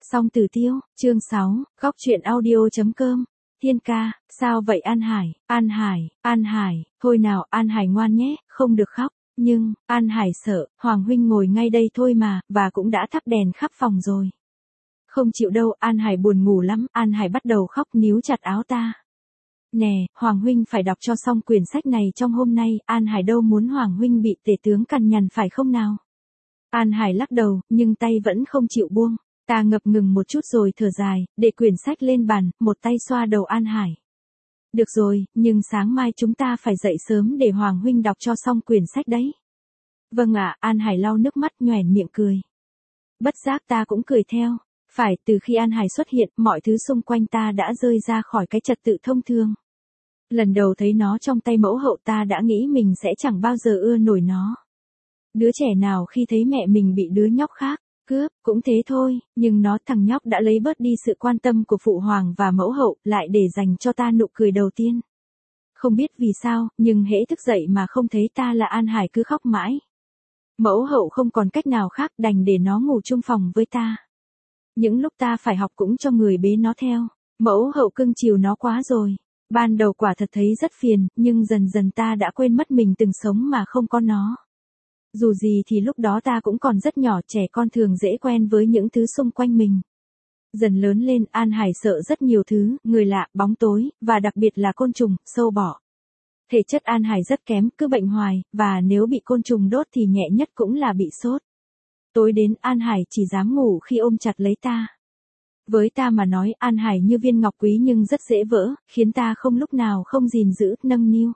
Song Tử Tiêu, chương 6, góc truyện audio.com. Thiên ca, sao vậy An Hải, thôi nào An Hải ngoan nhé, không được khóc. Nhưng, An Hải sợ, Hoàng huynh ngồi ngay đây thôi mà, và cũng đã thắp đèn khắp phòng rồi. Không chịu đâu, An Hải buồn ngủ lắm, An Hải bắt đầu khóc níu chặt áo ta. Nè, Hoàng huynh phải đọc cho xong quyển sách này trong hôm nay, An Hải đâu muốn Hoàng huynh bị tể tướng cằn nhằn phải không nào? An Hải lắc đầu, nhưng tay vẫn không chịu buông. Ta ngập ngừng một chút rồi thở dài, để quyển sách lên bàn, một tay xoa đầu An Hải. Được rồi, nhưng sáng mai chúng ta phải dậy sớm để Hoàng huynh đọc cho xong quyển sách đấy. Vâng ạ, An Hải lau nước mắt nhoẻn miệng cười. Bất giác ta cũng cười theo. Phải, từ khi An Hải xuất hiện, mọi thứ xung quanh ta đã rơi ra khỏi cái trật tự thông thường. Lần đầu thấy nó trong tay mẫu hậu ta đã nghĩ mình sẽ chẳng bao giờ ưa nổi nó. Đứa trẻ nào khi thấy mẹ mình bị đứa nhóc khác cướp, cũng thế thôi, nhưng thằng nhóc đã lấy bớt đi sự quan tâm của phụ hoàng và mẫu hậu, lại để dành cho ta nụ cười đầu tiên. Không biết vì sao, nhưng hễ thức dậy mà không thấy ta là An Hải cứ khóc mãi. Mẫu hậu không còn cách nào khác đành để nó ngủ chung phòng với ta. Những lúc ta phải học cũng cho người bế nó theo, mẫu hậu cưng chiều nó quá rồi. Ban đầu quả thật thấy rất phiền, nhưng dần dần ta đã quên mất mình từng sống mà không có nó. Dù gì thì lúc đó ta cũng còn rất nhỏ, trẻ con thường dễ quen với những thứ xung quanh mình. Dần lớn lên, An Hải sợ rất nhiều thứ, người lạ, bóng tối, và đặc biệt là côn trùng, sâu bọ. Thể chất An Hải rất kém, cứ bệnh hoài, và nếu bị côn trùng đốt thì nhẹ nhất cũng là bị sốt. Tối đến An Hải chỉ dám ngủ khi ôm chặt lấy ta. Với ta mà nói An Hải như viên ngọc quý nhưng rất dễ vỡ, khiến ta không lúc nào không gìn giữ, nâng niu.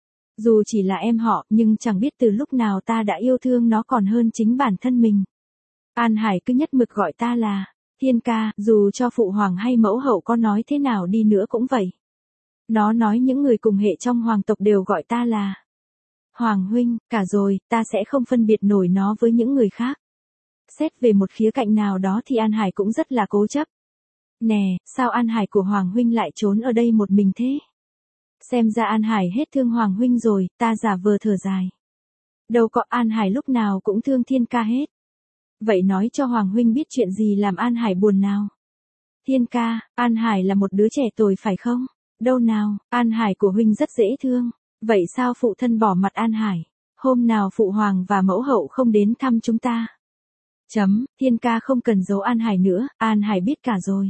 Dù chỉ là em họ, nhưng chẳng biết từ lúc nào ta đã yêu thương nó còn hơn chính bản thân mình. An Hải cứ nhất mực gọi ta là Thiên ca, dù cho phụ hoàng hay mẫu hậu có nói thế nào đi nữa cũng vậy. Nó nói những người cùng hệ trong hoàng tộc đều gọi ta là Hoàng huynh, cả rồi, ta sẽ không phân biệt nổi nó với những người khác. Xét về một khía cạnh nào đó thì An Hải cũng rất là cố chấp. Nè, sao An Hải của Hoàng huynh lại trốn ở đây một mình thế? Xem ra An Hải hết thương Hoàng huynh rồi, ta giả vờ thở dài. Đâu có, An Hải lúc nào cũng thương Thiên ca hết. Vậy nói cho Hoàng huynh biết chuyện gì làm An Hải buồn nào. Thiên ca, An Hải là một đứa trẻ tồi phải không? Đâu nào, An Hải của huynh rất dễ thương. Vậy sao phụ thân bỏ mặt An Hải? Hôm nào phụ hoàng và mẫu hậu không đến thăm chúng ta? Thiên ca không cần giấu An Hải nữa, An Hải biết cả rồi.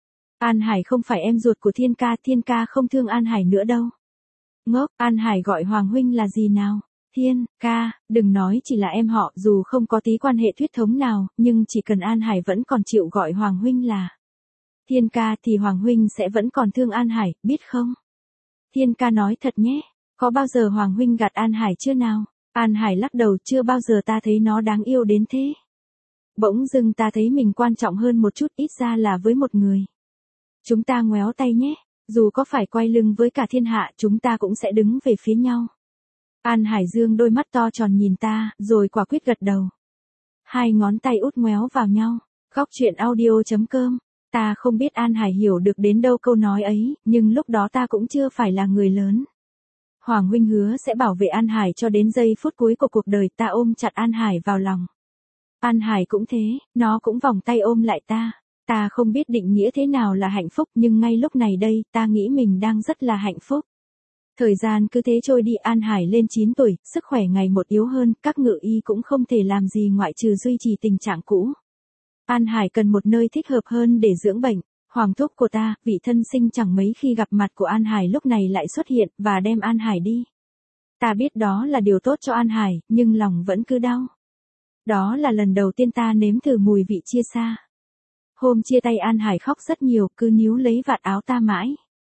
An Hải không phải em ruột của Thiên ca không thương An Hải nữa đâu. Ngốc, An Hải gọi Hoàng huynh là gì nào? Thiên ca, đừng nói chỉ là em họ, dù không có tí quan hệ huyết thống nào, nhưng chỉ cần An Hải vẫn còn chịu gọi Hoàng huynh là Thiên ca thì Hoàng huynh sẽ vẫn còn thương An Hải, biết không? Thiên ca nói thật nhé, có bao giờ Hoàng huynh gạt An Hải chưa nào? An Hải lắc đầu, chưa bao giờ ta thấy nó đáng yêu đến thế. Bỗng dưng ta thấy mình quan trọng hơn một chút, ít ra là với một người. Chúng ta ngoéo tay nhé, dù có phải quay lưng với cả thiên hạ chúng ta cũng sẽ đứng về phía nhau. An Hải dương đôi mắt to tròn nhìn ta, rồi quả quyết gật đầu. Hai ngón tay út ngoéo vào nhau. Góc truyện audio.com. Ta không biết An Hải hiểu được đến đâu câu nói ấy, nhưng lúc đó ta cũng chưa phải là người lớn. Hoàng huynh hứa sẽ bảo vệ An Hải cho đến giây phút cuối của cuộc đời. Ta ôm chặt An Hải vào lòng. An Hải cũng thế, nó cũng vòng tay ôm lại ta. Ta không biết định nghĩa thế nào là hạnh phúc, nhưng ngay lúc này đây, ta nghĩ mình đang rất là hạnh phúc. Thời gian cứ thế trôi đi, An Hải lên 9 tuổi, sức khỏe ngày một yếu hơn, các ngự y cũng không thể làm gì ngoại trừ duy trì tình trạng cũ. An Hải cần một nơi thích hợp hơn để dưỡng bệnh. Hoàng thúc của ta, vị thân sinh chẳng mấy khi gặp mặt của An Hải lúc này lại xuất hiện, và đem An Hải đi. Ta biết đó là điều tốt cho An Hải, nhưng lòng vẫn cứ đau. Đó là lần đầu tiên ta nếm thử mùi vị chia xa. Hôm chia tay An Hải khóc rất nhiều, cứ níu lấy vạt áo ta mãi.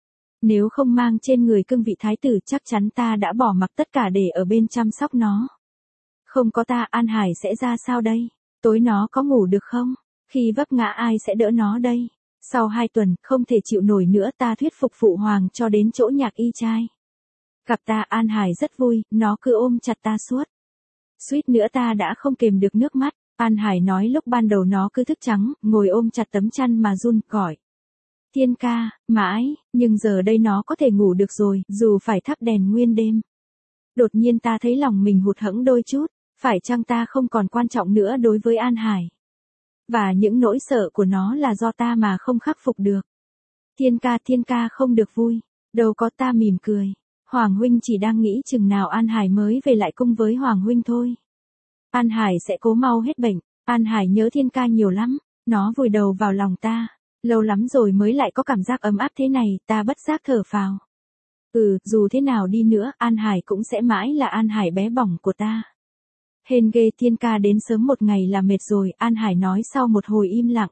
Nếu không mang trên người cương vị thái tử chắc chắn ta đã bỏ mặc tất cả để ở bên chăm sóc nó. Không có ta An Hải sẽ ra sao đây? Tối nó có ngủ được không? Khi vấp ngã ai sẽ đỡ nó đây? Sau 2 tuần, không thể chịu nổi nữa ta thuyết phục phụ hoàng cho đến chỗ nhạc y trai. Gặp ta An Hải rất vui, nó cứ ôm chặt ta suốt. Suýt nữa ta đã không kềm được nước mắt. An Hải nói lúc ban đầu nó cứ thức trắng, ngồi ôm chặt tấm chăn mà run, gọi Thiên ca, mãi, nhưng giờ đây nó có thể ngủ được rồi, dù phải thắp đèn nguyên đêm. Đột nhiên ta thấy lòng mình hụt hẫng đôi chút, phải chăng ta không còn quan trọng nữa đối với An Hải? Và những nỗi sợ của nó là do ta mà không khắc phục được. Thiên ca không được vui. Đâu có, ta mỉm cười. Hoàng huynh chỉ đang nghĩ chừng nào An Hải mới về lại cung với Hoàng huynh thôi. An Hải sẽ cố mau hết bệnh. An Hải nhớ Thiên ca nhiều lắm. Nó vùi đầu vào lòng ta. Lâu lắm rồi mới lại có cảm giác ấm áp thế này, ta bất giác thở phào. Dù thế nào đi nữa, An Hải cũng sẽ mãi là An Hải bé bỏng của ta. Hên ghê, Thiên ca đến sớm một ngày là mệt rồi, An Hải nói sau một hồi im lặng.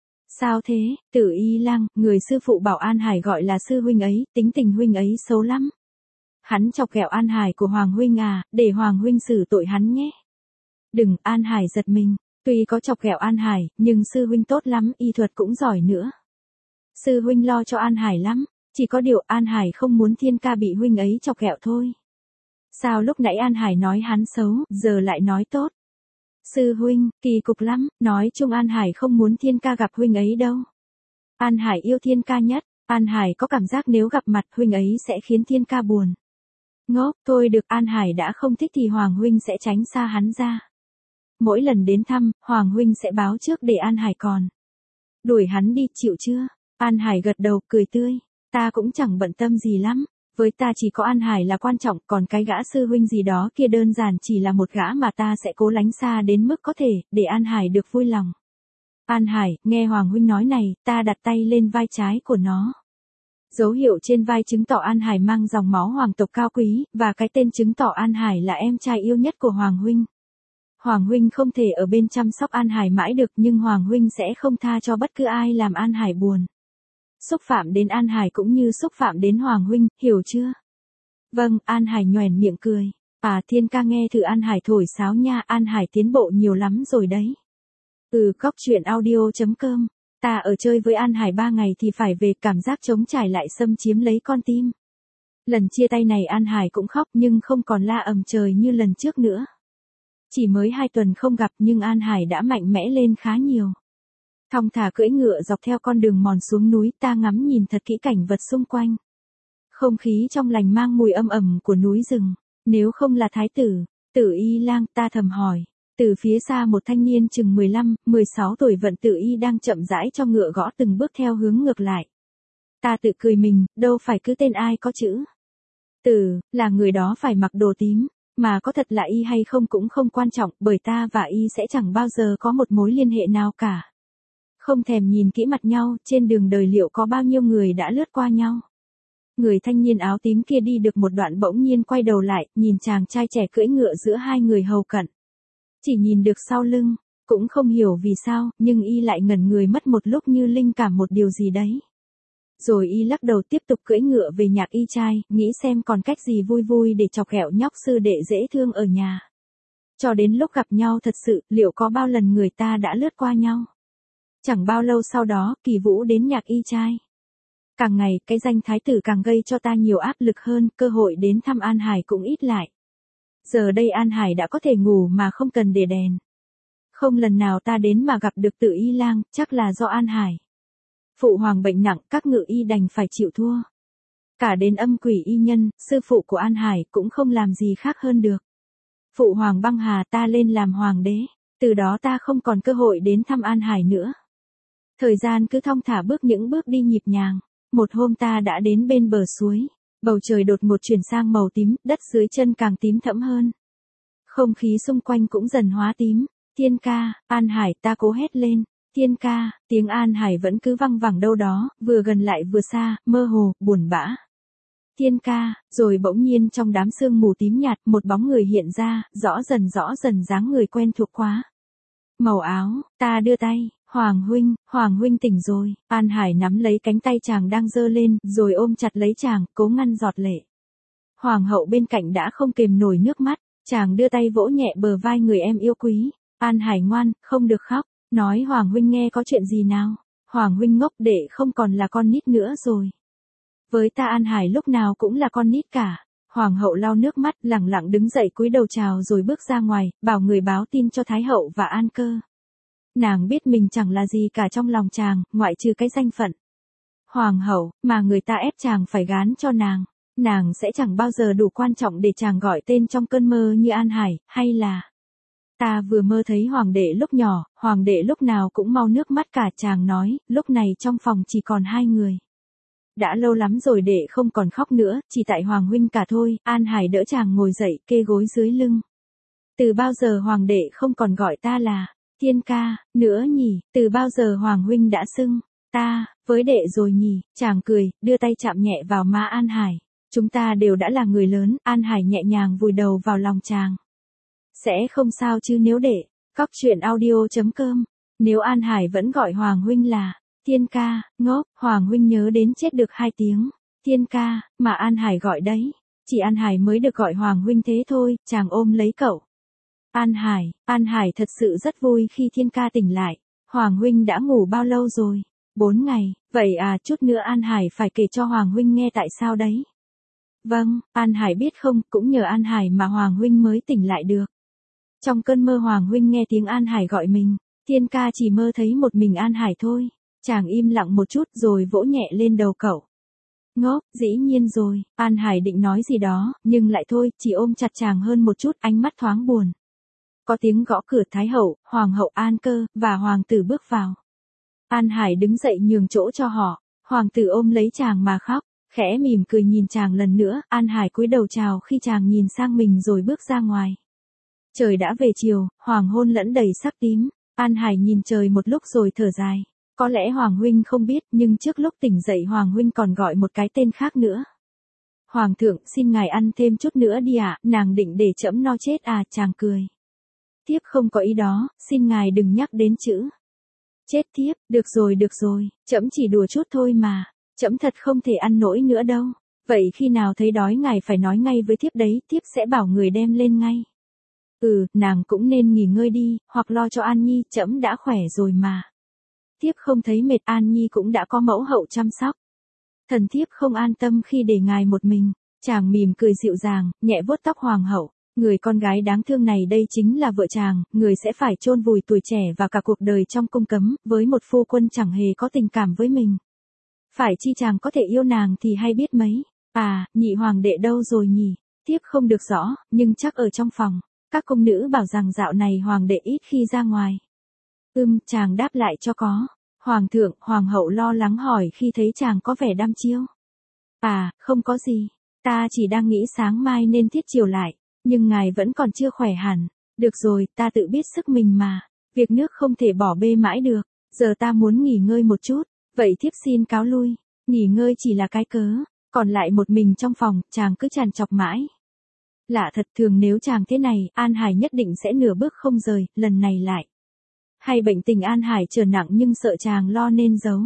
Sao thế, Tử Y Lang, người sư phụ bảo An Hải gọi là sư huynh ấy, tính tình huynh ấy xấu lắm. Hắn chọc ghẹo An Hải của Hoàng huynh à, để Hoàng huynh xử tội hắn nhé. Đừng, An Hải giật mình, tuy có chọc ghẹo An Hải, nhưng sư huynh tốt lắm, y thuật cũng giỏi nữa. Sư huynh lo cho An Hải lắm, chỉ có điều An Hải không muốn Thiên ca bị huynh ấy chọc ghẹo thôi. Sao lúc nãy An Hải nói hắn xấu, giờ lại nói tốt? Sư huynh, kỳ cục lắm, nói chung An Hải không muốn Thiên ca gặp huynh ấy đâu. An Hải yêu Thiên ca nhất, An Hải có cảm giác nếu gặp mặt huynh ấy sẽ khiến Thiên ca buồn. Ngốc, thôi được, An Hải đã không thích thì Hoàng huynh sẽ tránh xa hắn ra. Mỗi lần đến thăm, Hoàng huynh sẽ báo trước để An Hải còn. Đuổi hắn đi, chịu chưa? An Hải gật đầu, cười tươi. Ta cũng chẳng bận tâm gì lắm. Với ta chỉ có An Hải là quan trọng, còn cái gã sư huynh gì đó kia đơn giản chỉ là một gã mà ta sẽ cố lánh xa đến mức có thể, để An Hải được vui lòng. An Hải, nghe Hoàng huynh nói này, ta đặt tay lên vai trái của nó. Dấu hiệu trên vai chứng tỏ An Hải mang dòng máu hoàng tộc cao quý, và cái tên chứng tỏ An Hải là em trai yêu nhất của Hoàng huynh. Hoàng huynh không thể ở bên chăm sóc An Hải mãi được, nhưng Hoàng huynh sẽ không tha cho bất cứ ai làm An Hải buồn. Xúc phạm đến An Hải cũng như xúc phạm đến Hoàng huynh, hiểu chưa? Vâng, An Hải nhoẻn miệng cười. Thiên ca nghe thử An Hải thổi sáo nha, An Hải tiến bộ nhiều lắm rồi đấy. Cóc truyện audio.com. Ta ở chơi với An Hải 3 ngày thì phải về, cảm giác trống trải lại xâm chiếm lấy con tim. Lần chia tay này An Hải cũng khóc nhưng không còn la ầm trời như lần trước nữa. Chỉ mới 2 tuần không gặp nhưng An Hải đã mạnh mẽ lên khá nhiều. Thong thả cưỡi ngựa dọc theo con đường mòn xuống núi, ta ngắm nhìn thật kỹ cảnh vật xung quanh. Không khí trong lành mang mùi âm ẩm của núi rừng. Nếu không là thái tử, Tử Y Lang, ta thầm hỏi. Từ phía xa một thanh niên chừng 15, 16 tuổi vận Tử Y đang chậm rãi cho ngựa gõ từng bước theo hướng ngược lại. Ta tự cười mình, đâu phải cứ tên ai có chữ Tử, là người đó phải mặc đồ tím. Mà có thật là y hay không cũng không quan trọng, bởi ta và y sẽ chẳng bao giờ có một mối liên hệ nào cả. Không thèm nhìn kỹ mặt nhau, trên đường đời liệu có bao nhiêu người đã lướt qua nhau. Người thanh niên áo tím kia đi được một đoạn bỗng nhiên quay đầu lại, nhìn chàng trai trẻ cưỡi ngựa giữa hai người hầu cận. Chỉ nhìn được sau lưng, cũng không hiểu vì sao, nhưng y lại ngẩn người mất một lúc như linh cảm một điều gì đấy. Rồi y lắc đầu tiếp tục cưỡi ngựa về Nhạc Y trai, nghĩ xem còn cách gì vui vui để chọc ghẹo nhóc sư đệ dễ thương ở nhà. Cho đến lúc gặp nhau thật sự, liệu có bao lần người ta đã lướt qua nhau. Chẳng bao lâu sau đó, Kỳ Vũ đến Nhạc Y trai. Càng ngày, cái danh thái tử càng gây cho ta nhiều áp lực hơn, cơ hội đến thăm An Hải cũng ít lại. Giờ đây An Hải đã có thể ngủ mà không cần để đèn. Không lần nào ta đến mà gặp được Tử Y Lang, chắc là do An Hải. Phụ hoàng bệnh nặng, các ngự y đành phải chịu thua. Cả đến âm quỷ y nhân, sư phụ của An Hải cũng không làm gì khác hơn được. Phụ hoàng băng hà ta lên làm hoàng đế, từ đó ta không còn cơ hội đến thăm An Hải nữa. Thời gian cứ thong thả bước những bước đi nhịp nhàng. Một hôm ta đã đến bên bờ suối, bầu trời đột ngột chuyển sang màu tím, đất dưới chân càng tím thẫm hơn. Không khí xung quanh cũng dần hóa tím. Thiên ca, An Hải, ta cố hét lên. Thiên ca, tiếng An Hải vẫn cứ văng vẳng đâu đó, vừa gần lại vừa xa, mơ hồ, buồn bã. Thiên ca, rồi bỗng nhiên trong đám sương mù tím nhạt, một bóng người hiện ra, rõ dần dáng người quen thuộc quá. Màu áo, ta đưa tay, Hoàng huynh tỉnh rồi. An Hải nắm lấy cánh tay chàng đang giơ lên, rồi ôm chặt lấy chàng, cố ngăn giọt lệ. Hoàng hậu bên cạnh đã không kềm nổi nước mắt, chàng đưa tay vỗ nhẹ bờ vai người em yêu quý. An Hải ngoan, không được khóc, nói Hoàng huynh nghe có chuyện gì nào. Hoàng huynh ngốc, đệ không còn là con nít nữa rồi. Với ta An Hải lúc nào cũng là con nít cả. Hoàng hậu lau nước mắt, lẳng lặng đứng dậy cúi đầu chào rồi bước ra ngoài, bảo người báo tin cho Thái hậu và An Cơ. Nàng biết mình chẳng là gì cả trong lòng chàng, ngoại trừ cái danh phận hoàng hậu, mà người ta ép chàng phải gán cho nàng sẽ chẳng bao giờ đủ quan trọng để chàng gọi tên trong cơn mơ như An Hải, hay là Ta vừa mơ thấy hoàng đệ lúc nhỏ, hoàng đệ lúc nào cũng mau nước mắt cả. Chàng nói, lúc này trong phòng chỉ còn hai người. Đã lâu lắm rồi đệ không còn khóc nữa, chỉ tại hoàng huynh cả thôi. An Hải đỡ chàng ngồi dậy, kê gối dưới lưng. Từ bao giờ hoàng đệ không còn gọi ta là Thiên ca nữa nhỉ? Từ bao giờ hoàng huynh đã xưng ta với đệ rồi nhỉ? Chàng cười, đưa tay chạm nhẹ vào má An Hải. Chúng ta đều đã là người lớn. An Hải nhẹ nhàng vùi đầu vào lòng chàng. Sẽ không sao chứ nếu đệ. Cóc truyện audio.com. Nếu An Hải vẫn gọi hoàng huynh là Thiên ca, ngốc, hoàng huynh nhớ đến chết được 2 tiếng. Thiên ca, mà An Hải gọi đấy. Chỉ An Hải mới được gọi hoàng huynh thế thôi. Chàng ôm lấy cậu. An Hải thật sự rất vui khi Thiên ca tỉnh lại. Hoàng huynh đã ngủ bao lâu rồi? 4 ngày, vậy à, chút nữa An Hải phải kể cho Hoàng huynh nghe tại sao đấy. Vâng, An Hải biết không, cũng nhờ An Hải mà Hoàng huynh mới tỉnh lại được. Trong cơn mơ Hoàng huynh nghe tiếng An Hải gọi mình, Thiên ca chỉ mơ thấy một mình An Hải thôi. Chàng im lặng một chút rồi vỗ nhẹ lên đầu cậu. Ngốc, dĩ nhiên rồi. An Hải định nói gì đó, nhưng lại thôi, chỉ ôm chặt chàng hơn một chút, ánh mắt thoáng buồn. Có tiếng gõ cửa. Thái hậu, hoàng hậu An Cơ, và hoàng tử bước vào. An Hải đứng dậy nhường chỗ cho họ. Hoàng tử ôm lấy chàng mà khóc, khẽ mỉm cười nhìn chàng lần nữa. An Hải cúi đầu chào khi chàng nhìn sang mình rồi bước ra ngoài. Trời đã về chiều, hoàng hôn lẫn đầy sắc tím. An Hải nhìn trời một lúc rồi thở dài. Có lẽ Hoàng huynh không biết, nhưng trước lúc tỉnh dậy Hoàng huynh còn gọi một cái tên khác nữa. Hoàng thượng, xin ngài ăn thêm chút nữa đi ạ. Nàng định để trẫm no chết à? Chàng cười. Thiếp không có ý đó, xin ngài đừng nhắc đến chữ chết thiếp. Được rồi, trẫm chỉ đùa chút thôi mà. Trẫm thật không thể ăn nổi nữa đâu. Vậy khi nào thấy đói ngài phải nói ngay với thiếp đấy, thiếp sẽ bảo người đem lên ngay. Nàng cũng nên nghỉ ngơi đi, hoặc lo cho An Nhi, trẫm đã khỏe rồi mà. Thiếp không thấy mệt, An Nhi cũng đã có mẫu hậu chăm sóc. Thần thiếp không an tâm khi để ngài một mình. Chàng mỉm cười dịu dàng, nhẹ vuốt tóc hoàng hậu. Người con gái đáng thương này đây chính là vợ chàng, người sẽ phải chôn vùi tuổi trẻ và cả cuộc đời trong cung cấm, với một phu quân chẳng hề có tình cảm với mình. Phải chi chàng có thể yêu nàng thì hay biết mấy. Nhị hoàng đệ đâu rồi nhỉ? Thiếp không được rõ, nhưng chắc ở trong phòng. Các cung nữ bảo rằng dạo này hoàng đệ ít khi ra ngoài. Chàng đáp lại cho có. Hoàng thượng, hoàng hậu lo lắng hỏi khi thấy chàng có vẻ đăm chiêu. Không có gì. Ta chỉ đang nghĩ sáng mai nên thiết chiều lại. Nhưng ngài vẫn còn chưa khỏe hẳn. Được rồi, ta tự biết sức mình mà. Việc nước không thể bỏ bê mãi được. Giờ ta muốn nghỉ ngơi một chút. Vậy thiếp xin cáo lui. Nghỉ ngơi chỉ là cái cớ. Còn lại một mình trong phòng, chàng cứ trằn trọc mãi. Lạ thật, thường nếu chàng thế này, An Hải nhất định sẽ nửa bước không rời, lần này lại. Hay bệnh tình An Hải trở nặng nhưng sợ chàng lo nên giấu.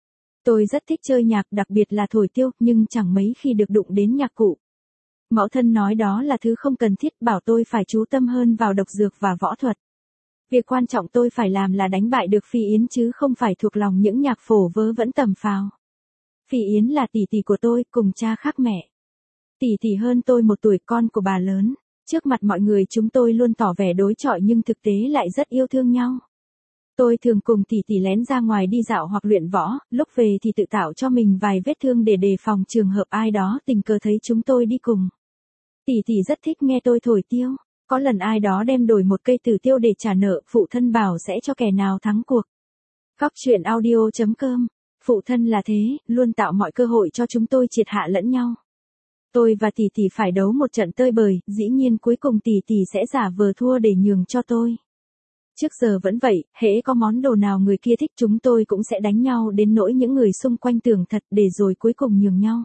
Tôi rất thích chơi nhạc, đặc biệt là thổi tiêu, nhưng chẳng mấy khi được đụng đến nhạc cụ. Mẫu thân nói đó là thứ không cần thiết, bảo tôi phải chú tâm hơn vào độc dược và võ thuật. Việc quan trọng tôi phải làm là đánh bại được Phi Yến chứ không phải thuộc lòng những nhạc phổ vớ vẩn tầm phào. Phi Yến là tỷ tỷ của tôi, cùng cha khác mẹ. Tỷ tỷ hơn tôi 1 tuổi, con của bà lớn. Trước mặt mọi người chúng tôi luôn tỏ vẻ đối chọi nhưng thực tế lại rất yêu thương nhau. Tôi thường cùng tỷ tỷ lén ra ngoài đi dạo hoặc luyện võ, lúc về thì tự tạo cho mình vài vết thương để đề phòng trường hợp ai đó tình cờ thấy chúng tôi đi cùng. Tỷ tỷ rất thích nghe tôi thổi tiêu. Có lần ai đó đem đổi một cây tử tiêu để trả nợ, phụ thân bảo sẽ cho kẻ nào thắng cuộc. Cóc truyện audio.com. Phụ thân là thế, luôn tạo mọi cơ hội cho chúng tôi triệt hạ lẫn nhau. Tôi và tỷ tỷ phải đấu một trận tơi bời, dĩ nhiên cuối cùng tỷ tỷ sẽ giả vờ thua để nhường cho tôi. Trước giờ vẫn vậy, hễ có món đồ nào người kia thích chúng tôi cũng sẽ đánh nhau đến nỗi những người xung quanh tưởng thật để rồi cuối cùng nhường nhau.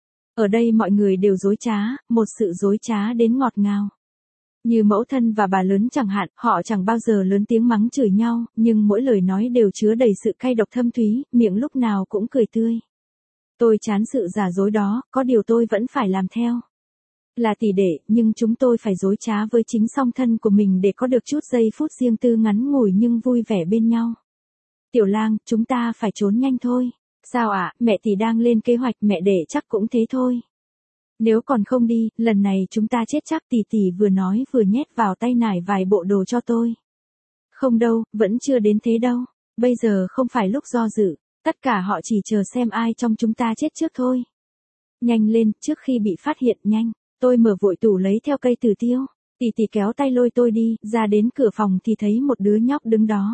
Ở đây mọi người đều dối trá, một sự dối trá đến ngọt ngào. Như mẫu thân và bà lớn chẳng hạn, họ chẳng bao giờ lớn tiếng mắng chửi nhau, nhưng mỗi lời nói đều chứa đầy sự cay độc thâm thúy, miệng lúc nào cũng cười tươi. Tôi chán sự giả dối đó, có điều tôi vẫn phải làm theo. Là tỷ đệ, nhưng chúng tôi phải dối trá với chính song thân của mình để có được chút giây phút riêng tư ngắn ngủi nhưng vui vẻ bên nhau. Tiểu lang, chúng ta phải trốn nhanh thôi. Sao ạ, mẹ tỷ đang lên kế hoạch, mẹ đệ chắc cũng thế thôi. Nếu còn không đi, lần này chúng ta chết chắc, tỷ tỷ vừa nói vừa nhét vào tay nải vài bộ đồ cho tôi. Không đâu, vẫn chưa đến thế đâu. Bây giờ không phải lúc do dự. Tất cả họ chỉ chờ xem ai trong chúng ta chết trước thôi. Nhanh lên, trước khi bị phát hiện, nhanh. Tôi mở vội tủ lấy theo cây tử tiêu. Tỷ kéo tay lôi tôi đi, ra đến cửa phòng thì thấy một đứa nhóc đứng đó.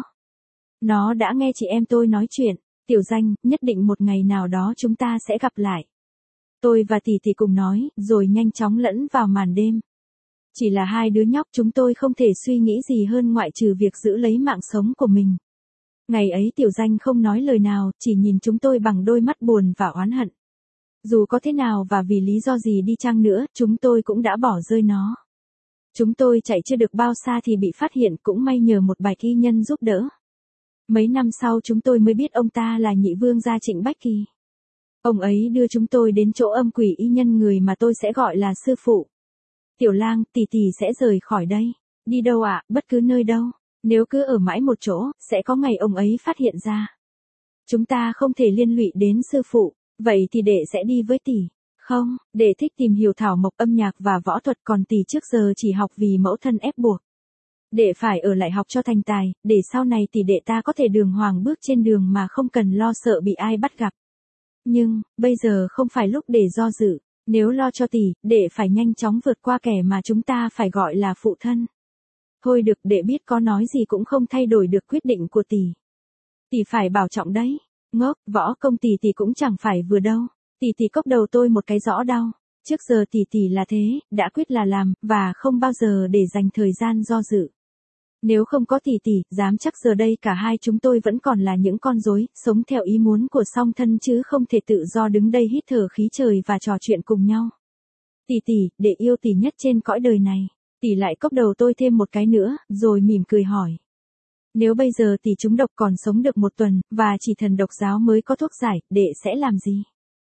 Nó đã nghe chị em tôi nói chuyện, Tiểu Danh, nhất định một ngày nào đó chúng ta sẽ gặp lại. Tôi và tỷ cùng nói, rồi nhanh chóng lẫn vào màn đêm. Chỉ là hai đứa nhóc, chúng tôi không thể suy nghĩ gì hơn ngoại trừ việc giữ lấy mạng sống của mình. Ngày ấy Tiểu Danh không nói lời nào, chỉ nhìn chúng tôi bằng đôi mắt buồn và oán hận. Dù có thế nào và vì lý do gì đi chăng nữa, chúng tôi cũng đã bỏ rơi nó. Chúng tôi chạy chưa được bao xa thì bị phát hiện, cũng may nhờ một bạch y nhân giúp đỡ. Mấy năm sau chúng tôi mới biết ông ta là nhị vương gia Trịnh Bách Kỳ. Ông ấy đưa chúng tôi đến chỗ âm quỷ y nhân, người mà tôi sẽ gọi là sư phụ. Tiểu Lang, tỷ sẽ rời khỏi đây. Đi đâu ạ? Bất cứ nơi đâu. Nếu cứ ở mãi một chỗ, sẽ có ngày ông ấy phát hiện ra. Chúng ta không thể liên lụy đến sư phụ, vậy thì đệ sẽ đi với tỷ. Không, đệ thích tìm hiểu thảo mộc, âm nhạc và võ thuật, còn tỷ trước giờ chỉ học vì mẫu thân ép buộc. Đệ phải ở lại học cho thành tài, để sau này tỷ đệ ta có thể đường hoàng bước trên đường mà không cần lo sợ bị ai bắt gặp. Nhưng, bây giờ không phải lúc để do dự, nếu lo cho tỷ, đệ phải nhanh chóng vượt qua kẻ mà chúng ta phải gọi là phụ thân. Thôi được, đệ biết có nói gì cũng không thay đổi được quyết định của tỷ. Tỷ phải bảo trọng đấy. Ngốc, võ công tỷ cũng chẳng phải vừa đâu. Tỷ cốc đầu tôi một cái rõ đau. Trước giờ tỷ là thế, đã quyết là làm, và không bao giờ để dành thời gian do dự. Nếu không có tỷ, dám chắc giờ đây cả hai chúng tôi vẫn còn là những con rối, sống theo ý muốn của song thân chứ không thể tự do đứng đây hít thở khí trời và trò chuyện cùng nhau. Tỷ, đệ yêu tỷ nhất trên cõi đời này. Tỷ lại cốc đầu tôi thêm một cái nữa, rồi mỉm cười hỏi. Nếu bây giờ tỷ trúng độc còn sống được một tuần, và chỉ thần độc giáo mới có thuốc giải, đệ sẽ làm gì?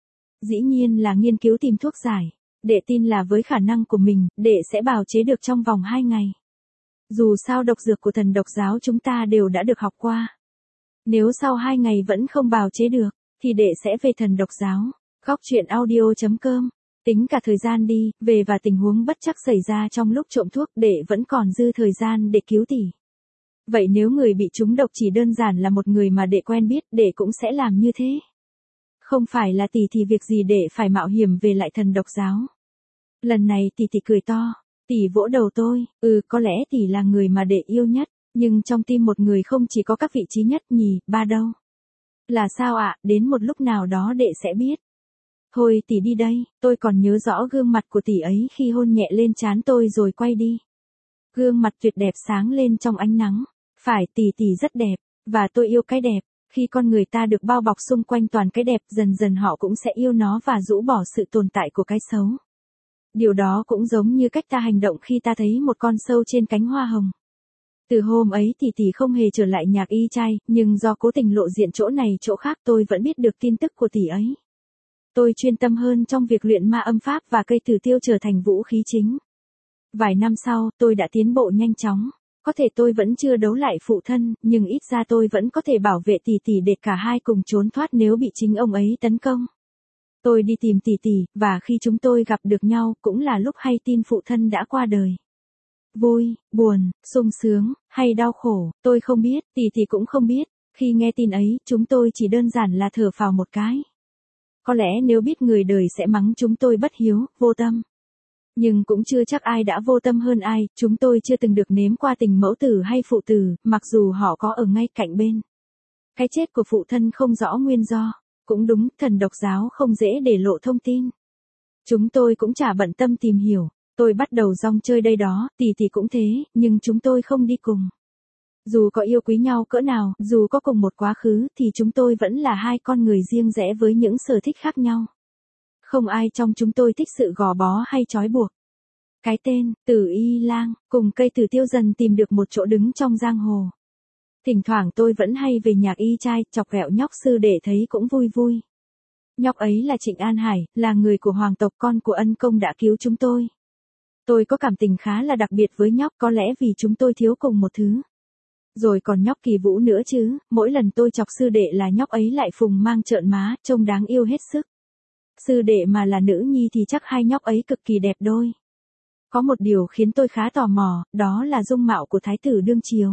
Dĩ nhiên là nghiên cứu tìm thuốc giải. Đệ tin là với khả năng của mình, đệ sẽ bào chế được trong vòng 2 ngày. Dù sao độc dược của thần độc giáo chúng ta đều đã được học qua. Nếu sau 2 ngày vẫn không bào chế được, thì đệ sẽ về thần độc giáo. Góc truyện audio.com. Tính cả thời gian đi, về và tình huống bất trắc xảy ra trong lúc trộm thuốc, đệ vẫn còn dư thời gian để cứu tỷ. Vậy nếu người bị trúng độc chỉ đơn giản là một người mà đệ quen biết, đệ cũng sẽ làm như thế. Không phải là tỷ thì việc gì đệ phải mạo hiểm về lại thần độc giáo. Lần này tỷ cười to, tỷ vỗ đầu tôi, có lẽ tỷ là người mà đệ yêu nhất, nhưng trong tim một người không chỉ có các vị trí nhất nhì, ba đâu. Là sao ạ? Đến một lúc nào đó đệ sẽ biết. Thôi tỷ đi đây, tôi còn nhớ rõ gương mặt của tỷ ấy khi hôn nhẹ lên trán tôi rồi quay đi. Gương mặt tuyệt đẹp sáng lên trong ánh nắng. Phải, tỷ rất đẹp, và tôi yêu cái đẹp. Khi con người ta được bao bọc xung quanh toàn cái đẹp, dần dần họ cũng sẽ yêu nó và rũ bỏ sự tồn tại của cái xấu. Điều đó cũng giống như cách ta hành động khi ta thấy một con sâu trên cánh hoa hồng. Từ hôm ấy tỷ không hề trở lại nhạc y trai, nhưng do cố tình lộ diện chỗ này chỗ khác tôi vẫn biết được tin tức của tỷ ấy. Tôi chuyên tâm hơn trong việc luyện ma âm pháp và cây tử tiêu trở thành vũ khí chính. Vài năm sau, tôi đã tiến bộ nhanh chóng. Có thể tôi vẫn chưa đấu lại phụ thân, nhưng ít ra tôi vẫn có thể bảo vệ tỷ để cả hai cùng trốn thoát nếu bị chính ông ấy tấn công. Tôi đi tìm tỷ, và khi chúng tôi gặp được nhau, cũng là lúc hay tin phụ thân đã qua đời. Vui, buồn, sung sướng, hay đau khổ, tôi không biết, tỷ cũng không biết. Khi nghe tin ấy, chúng tôi chỉ đơn giản là thở phào một cái. Có lẽ nếu biết người đời sẽ mắng chúng tôi bất hiếu, vô tâm. Nhưng cũng chưa chắc ai đã vô tâm hơn ai, chúng tôi chưa từng được nếm qua tình mẫu tử hay phụ tử, mặc dù họ có ở ngay cạnh bên. Cái chết của phụ thân không rõ nguyên do. Cũng đúng, thần độc giáo không dễ để lộ thông tin. Chúng tôi cũng chả bận tâm tìm hiểu. Tôi bắt đầu rong chơi đây đó, tỷ cũng thế, nhưng chúng tôi không đi cùng. Dù có yêu quý nhau cỡ nào, dù có cùng một quá khứ, thì chúng tôi vẫn là hai con người riêng rẽ với những sở thích khác nhau. Không ai trong chúng tôi thích sự gò bó hay trói buộc. Cái tên, Tử Y Lang, cùng cây tử tiêu dần tìm được một chỗ đứng trong giang hồ. Thỉnh thoảng tôi vẫn hay về nhạc y trai, chọc ghẹo nhóc sư để thấy cũng vui vui. Nhóc ấy là Trịnh An Hải, là người của hoàng tộc, con của ân công đã cứu chúng tôi. Tôi có cảm tình khá là đặc biệt với nhóc, có lẽ vì chúng tôi thiếu cùng một thứ. Rồi còn nhóc Kỳ Vũ nữa chứ, mỗi lần tôi chọc sư đệ là nhóc ấy lại phùng mang trợn má, trông đáng yêu hết sức. Sư đệ mà là nữ nhi thì chắc hai nhóc ấy cực kỳ đẹp đôi. Có một điều khiến tôi khá tò mò, đó là dung mạo của thái tử đương triều.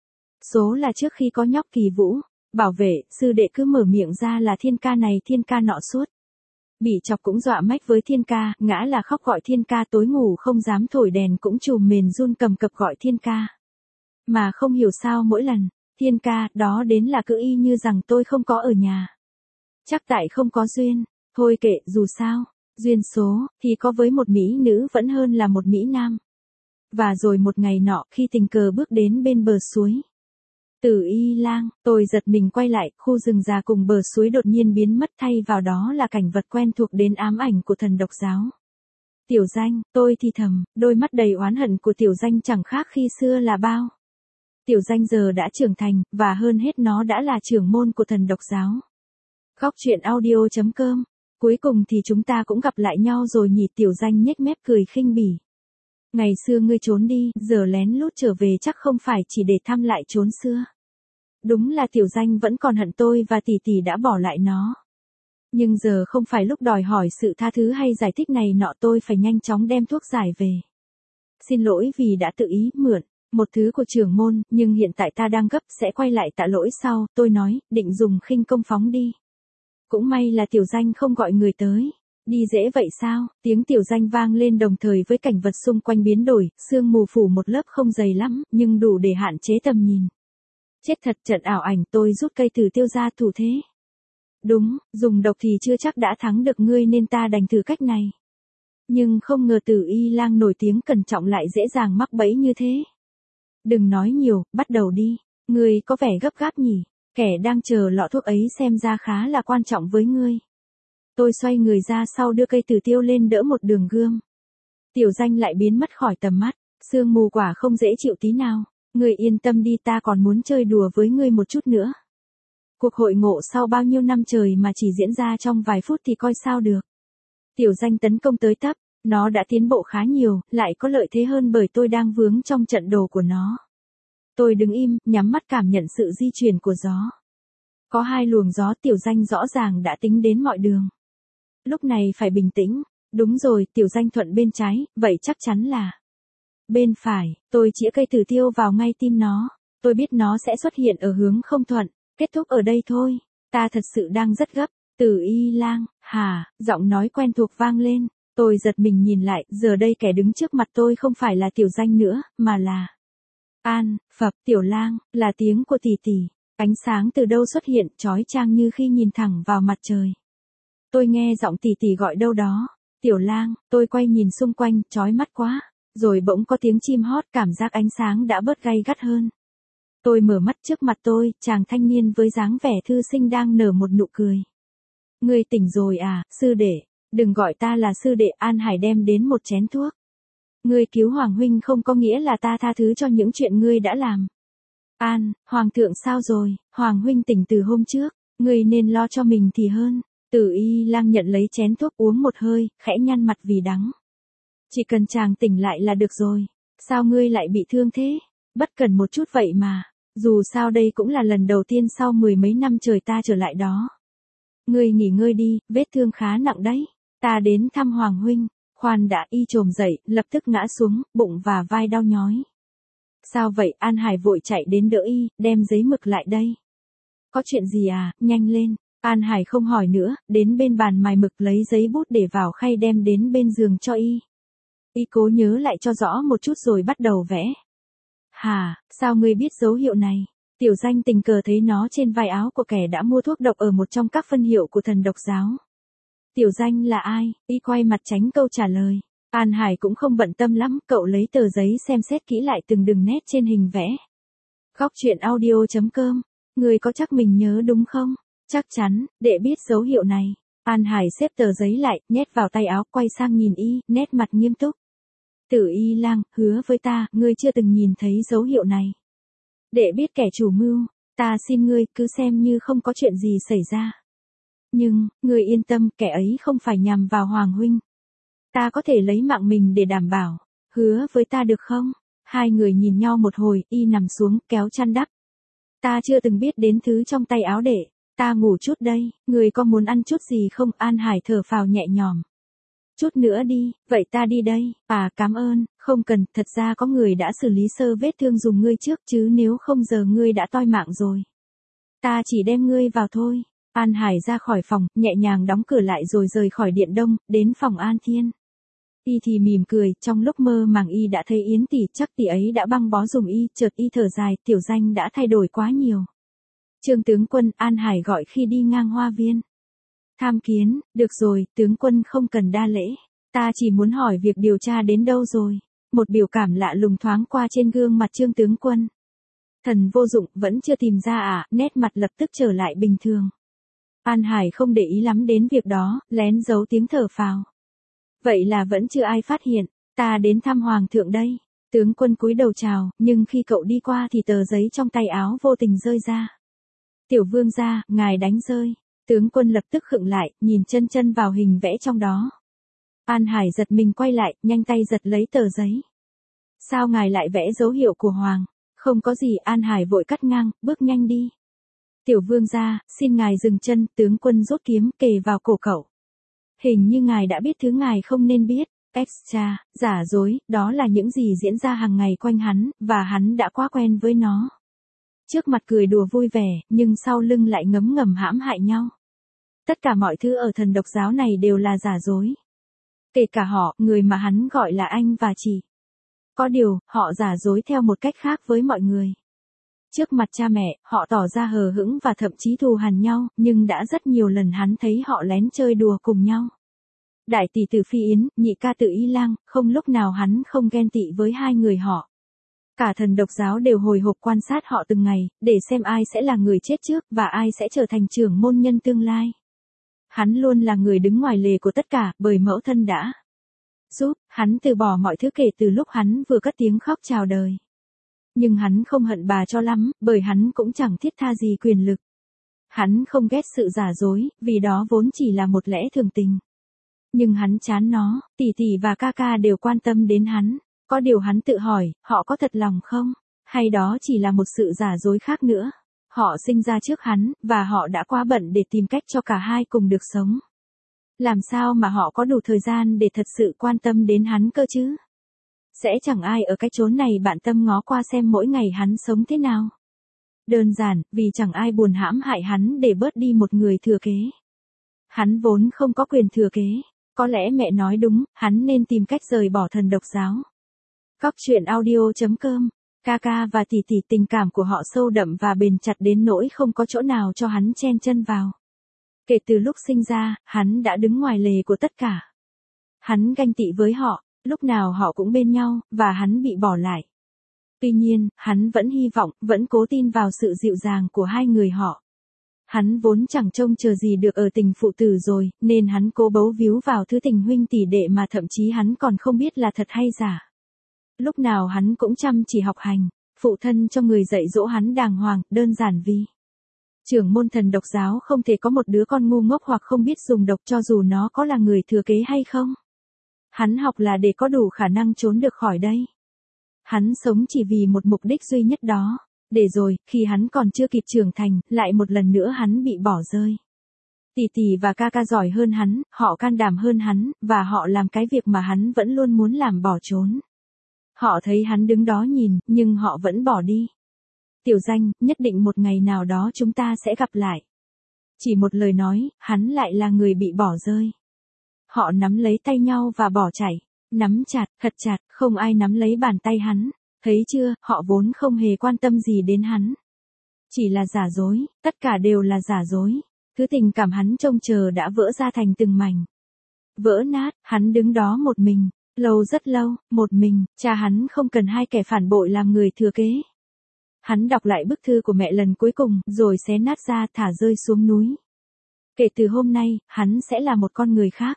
Số là trước khi có nhóc Kỳ Vũ, bảo vệ, sư đệ cứ mở miệng ra là thiên ca này thiên ca nọ suốt. Bị chọc cũng dọa mách với Thiên Ca, ngã là khóc gọi Thiên Ca, tối ngủ không dám thổi đèn cũng trùm mền run cầm cập gọi Thiên Ca. Mà không hiểu sao mỗi lần, Thiên Ca, đó đến là cứ y như rằng tôi không có ở nhà. Chắc tại không có duyên, thôi kệ, dù sao, duyên số, thì có với một mỹ nữ vẫn hơn là một mỹ nam. Và rồi một ngày nọ, khi tình cờ bước đến bên bờ suối Tử Y Lang, tôi giật mình quay lại, khu rừng già cùng bờ suối đột nhiên biến mất, thay vào đó là cảnh vật quen thuộc đến ám ảnh của thần độc giáo. Tiểu Danh, tôi thì thầm, đôi mắt đầy oán hận của Tiểu Danh chẳng khác khi xưa là bao. Tiểu Danh giờ đã trưởng thành, và hơn hết nó đã là trưởng môn của thần độc giáo. Góc truyện audio.com. Cuối cùng thì chúng ta cũng gặp lại nhau rồi nhỉ. Tiểu Danh nhếch mép cười khinh bỉ. Ngày xưa ngươi trốn đi, giờ lén lút trở về chắc không phải chỉ để thăm lại chốn xưa. Đúng là Tiểu Danh vẫn còn hận tôi và tỷ tỷ đã bỏ lại nó. Nhưng giờ không phải lúc đòi hỏi sự tha thứ hay giải thích này nọ, tôi phải nhanh chóng đem thuốc giải về. Xin lỗi vì đã tự ý mượn một thứ của trưởng môn, nhưng hiện tại ta đang gấp, sẽ quay lại tạ lỗi sau, tôi nói, định dùng khinh công phóng đi. Cũng may là Tiểu Danh không gọi người tới. Đi dễ vậy sao? Tiếng Tiểu Danh vang lên đồng thời với cảnh vật xung quanh biến đổi, sương mù phủ một lớp không dày lắm, nhưng đủ để hạn chế tầm nhìn. Chết thật, trận ảo ảnh, tôi rút cây tử tiêu ra thủ thế. Đúng, dùng độc thì chưa chắc đã thắng được ngươi nên ta đành thử cách này. Nhưng không ngờ Tử Y Lang nổi tiếng cẩn trọng lại dễ dàng mắc bẫy như thế. Đừng nói nhiều, bắt đầu đi. Ngươi có vẻ gấp gáp nhỉ? Kẻ đang chờ lọ thuốc ấy xem ra khá là quan trọng với ngươi. Tôi xoay người ra sau đưa cây tử tiêu lên đỡ một đường gươm. Tiểu Danh lại biến mất khỏi tầm mắt, sương mù quả không dễ chịu tí nào. Ngươi yên tâm đi, ta còn muốn chơi đùa với ngươi một chút nữa. Cuộc hội ngộ sau bao nhiêu năm trời mà chỉ diễn ra trong vài phút thì coi sao được. Tiểu Danh tấn công tới tấp, nó đã tiến bộ khá nhiều, lại có lợi thế hơn bởi tôi đang vướng trong trận đồ của nó. Tôi đứng im, nhắm mắt cảm nhận sự di chuyển của gió. Có hai luồng gió, Tiểu Danh rõ ràng đã tính đến mọi đường. Lúc này phải bình tĩnh, đúng rồi, Tiểu Danh thuận bên trái, vậy chắc chắn là bên phải. Tôi chĩa cây tử tiêu vào ngay tim nó. Tôi biết nó sẽ xuất hiện ở hướng không thuận, kết thúc ở đây thôi. Ta thật sự đang rất gấp. Tử Y Lang, hả, giọng nói quen thuộc vang lên. Tôi giật mình nhìn lại, giờ đây kẻ đứng trước mặt tôi không phải là Tiểu Danh nữa, mà là An, Phập, Tiểu Lang, là tiếng của tỷ tỷ. Ánh sáng từ đâu xuất hiện, chói chang như khi nhìn thẳng vào mặt trời. Tôi nghe giọng tỷ tỷ gọi đâu đó. Tiểu Lang, tôi quay nhìn xung quanh, chói mắt quá. Rồi bỗng có tiếng chim hót, cảm giác ánh sáng đã bớt gay gắt hơn. Tôi mở mắt, trước mặt tôi, chàng thanh niên với dáng vẻ thư sinh đang nở một nụ cười. Ngươi tỉnh rồi à, sư đệ? Đừng gọi ta là sư đệ. An Hải đem đến một chén thuốc. Ngươi cứu Hoàng huynh không có nghĩa là ta tha thứ cho những chuyện ngươi đã làm. An, Hoàng thượng sao rồi? Hoàng huynh tỉnh từ hôm trước. Ngươi nên lo cho mình thì hơn. Tử Y Lang nhận lấy chén thuốc uống một hơi, khẽ nhăn mặt vì đắng. Chỉ cần chàng tỉnh lại là được rồi. Sao ngươi lại bị thương thế? Bất cần một chút vậy mà. Dù sao đây cũng là lần đầu tiên sau 10 mấy năm trời ta trở lại đó. Ngươi nghỉ ngơi đi, vết thương khá nặng đấy. Ta đến thăm Hoàng huynh. Khoan đã, y trồm dậy, lập tức ngã xuống, bụng và vai đau nhói. Sao vậy? An Hải vội chạy đến đỡ y, đem giấy mực lại đây. Có chuyện gì à, nhanh lên. An Hải không hỏi nữa, đến bên bàn mài mực lấy giấy bút để vào khay đem đến bên giường cho y. Y cố nhớ lại cho rõ một chút rồi bắt đầu vẽ. Hà, sao ngươi biết dấu hiệu này? Tiểu Danh tình cờ thấy nó trên vai áo của kẻ đã mua thuốc độc ở một trong các phân hiệu của thần độc giáo. Tiểu Danh là ai? Y quay mặt tránh câu trả lời. An Hải cũng không bận tâm lắm, cậu lấy tờ giấy xem xét kỹ lại từng đường nét trên hình vẽ. Góc truyện audio.com. Ngươi có chắc mình nhớ đúng không? Chắc chắn, để biết dấu hiệu này. An Hải xếp tờ giấy lại, nhét vào tay áo, quay sang nhìn y, nét mặt nghiêm túc. Tử Y Lang, hứa với ta, ngươi chưa từng nhìn thấy dấu hiệu này. Để biết kẻ chủ mưu, ta xin ngươi cứ xem như không có chuyện gì xảy ra. Nhưng, ngươi yên tâm, kẻ ấy không phải nhằm vào Hoàng huynh. Ta có thể lấy mạng mình để đảm bảo. Hứa với ta được không? Hai người nhìn nhau một hồi, y nằm xuống, kéo chăn đắp. Ta chưa từng biết đến thứ trong tay áo để. Ta ngủ chút đây, người có muốn ăn chút gì không? An Hải thở phào nhẹ nhõm. Chút nữa đi, vậy ta đi đây. À, cảm ơn, không cần, thật ra có người đã xử lý sơ vết thương dùng ngươi trước chứ nếu không giờ ngươi đã toi mạng rồi. Ta chỉ đem ngươi vào thôi. An Hải ra khỏi phòng, nhẹ nhàng đóng cửa lại rồi rời khỏi điện đông, đến phòng An Thiên. Y thì mỉm cười, trong lúc mơ màng y đã thấy Yến tỷ, chắc tỷ ấy đã băng bó dùm y, chợt y thở dài, Tiểu Danh đã thay đổi quá nhiều. Trương tướng quân, An Hải gọi khi đi ngang hoa viên. Tham kiến, được rồi, tướng quân không cần đa lễ. Ta chỉ muốn hỏi việc điều tra đến đâu rồi. Một biểu cảm lạ lùng thoáng qua trên gương mặt Trương tướng quân. Thần vô dụng, vẫn chưa tìm ra à, nét mặt lập tức trở lại bình thường. An Hải không để ý lắm đến việc đó, lén giấu tiếng thở phào. Vậy là vẫn chưa ai phát hiện, ta đến thăm hoàng thượng đây. Tướng quân cúi đầu chào, nhưng khi cậu đi qua thì tờ giấy trong tay áo vô tình rơi ra. Tiểu vương gia, ngài đánh rơi. Tướng quân lập tức khựng lại, nhìn chân chân vào hình vẽ trong đó. An Hải giật mình quay lại, nhanh tay giật lấy tờ giấy. Sao ngài lại vẽ dấu hiệu của hoàng? Không có gì, An Hải vội cắt ngang, bước nhanh đi. Tiểu vương gia, xin ngài dừng chân, tướng quân rút kiếm kề vào cổ cậu. Hình như ngài đã biết thứ ngài không nên biết. Extra, giả dối, đó là những gì diễn ra hàng ngày quanh hắn, và hắn đã quá quen với nó. Trước mặt cười đùa vui vẻ, nhưng sau lưng lại ngấm ngầm hãm hại nhau. Tất cả mọi thứ ở thần độc giáo này đều là giả dối. Kể cả họ, người mà hắn gọi là anh và chị. Có điều, họ giả dối theo một cách khác với mọi người. Trước mặt cha mẹ, họ tỏ ra hờ hững và thậm chí thù hằn nhau, nhưng đã rất nhiều lần hắn thấy họ lén chơi đùa cùng nhau. Đại tỷ tử Phi Yến, nhị ca Tự Y Lang, không lúc nào hắn không ghen tị với hai người họ. Cả thần độc giáo đều hồi hộp quan sát họ từng ngày, để xem ai sẽ là người chết trước, và ai sẽ trở thành trưởng môn nhân tương lai. Hắn luôn là người đứng ngoài lề của tất cả, bởi mẫu thân đã giúp hắn từ bỏ mọi thứ kể từ lúc hắn vừa cất tiếng khóc chào đời. Nhưng hắn không hận bà cho lắm, bởi hắn cũng chẳng thiết tha gì quyền lực. Hắn không ghét sự giả dối, vì đó vốn chỉ là một lẽ thường tình. Nhưng hắn chán nó, tỷ tỷ và ca ca đều quan tâm đến hắn. Có điều hắn tự hỏi, họ có thật lòng không? Hay đó chỉ là một sự giả dối khác nữa? Họ sinh ra trước hắn, và họ đã quá bận để tìm cách cho cả hai cùng được sống. Làm sao mà họ có đủ thời gian để thật sự quan tâm đến hắn cơ chứ? Sẽ chẳng ai ở cái chốn này bận tâm ngó qua xem mỗi ngày hắn sống thế nào. Đơn giản, vì chẳng ai buồn hãm hại hắn để bớt đi một người thừa kế. Hắn vốn không có quyền thừa kế. Có lẽ mẹ nói đúng, hắn nên tìm cách rời bỏ thần độc giáo. Cóc truyện audio.com. Ca và tỷ tỷ, tình cảm của họ sâu đậm và bền chặt đến nỗi không có chỗ nào cho hắn chen chân vào. Kể từ lúc sinh ra, hắn đã đứng ngoài lề của tất cả. Hắn ganh tị với họ, lúc nào họ cũng bên nhau, và hắn bị bỏ lại. Tuy nhiên, hắn vẫn hy vọng, vẫn cố tin vào sự dịu dàng của hai người họ. Hắn vốn chẳng trông chờ gì được ở tình phụ tử rồi, nên hắn cố bấu víu vào thứ tình huynh tỷ đệ mà thậm chí hắn còn không biết là thật hay giả. Lúc nào hắn cũng chăm chỉ học hành, phụ thân cho người dạy dỗ hắn đàng hoàng, đơn giản vì trưởng môn thần độc giáo không thể có một đứa con ngu ngốc hoặc không biết dùng độc cho dù nó có là người thừa kế hay không. Hắn học là để có đủ khả năng trốn được khỏi đây. Hắn sống chỉ vì một mục đích duy nhất đó. Để rồi, khi hắn còn chưa kịp trưởng thành, lại một lần nữa hắn bị bỏ rơi. Tỷ tỷ và ca ca giỏi hơn hắn, họ can đảm hơn hắn, và họ làm cái việc mà hắn vẫn luôn muốn làm, bỏ trốn. Họ thấy hắn đứng đó nhìn, nhưng họ vẫn bỏ đi. Tiểu Danh, nhất định một ngày nào đó chúng ta sẽ gặp lại. Chỉ một lời nói, hắn lại là người bị bỏ rơi. Họ nắm lấy tay nhau và bỏ chạy. Nắm chặt, thật chặt, không ai nắm lấy bàn tay hắn. Thấy chưa, họ vốn không hề quan tâm gì đến hắn. Chỉ là giả dối, tất cả đều là giả dối. Thứ tình cảm hắn trông chờ đã vỡ ra thành từng mảnh. Vỡ nát, hắn đứng đó một mình, lâu rất lâu, một mình, cha hắn không cần hai kẻ phản bội làm người thừa kế. Hắn đọc lại bức thư của mẹ lần cuối cùng, rồi xé nát ra thả rơi xuống núi. Kể từ hôm nay, hắn sẽ là một con người khác.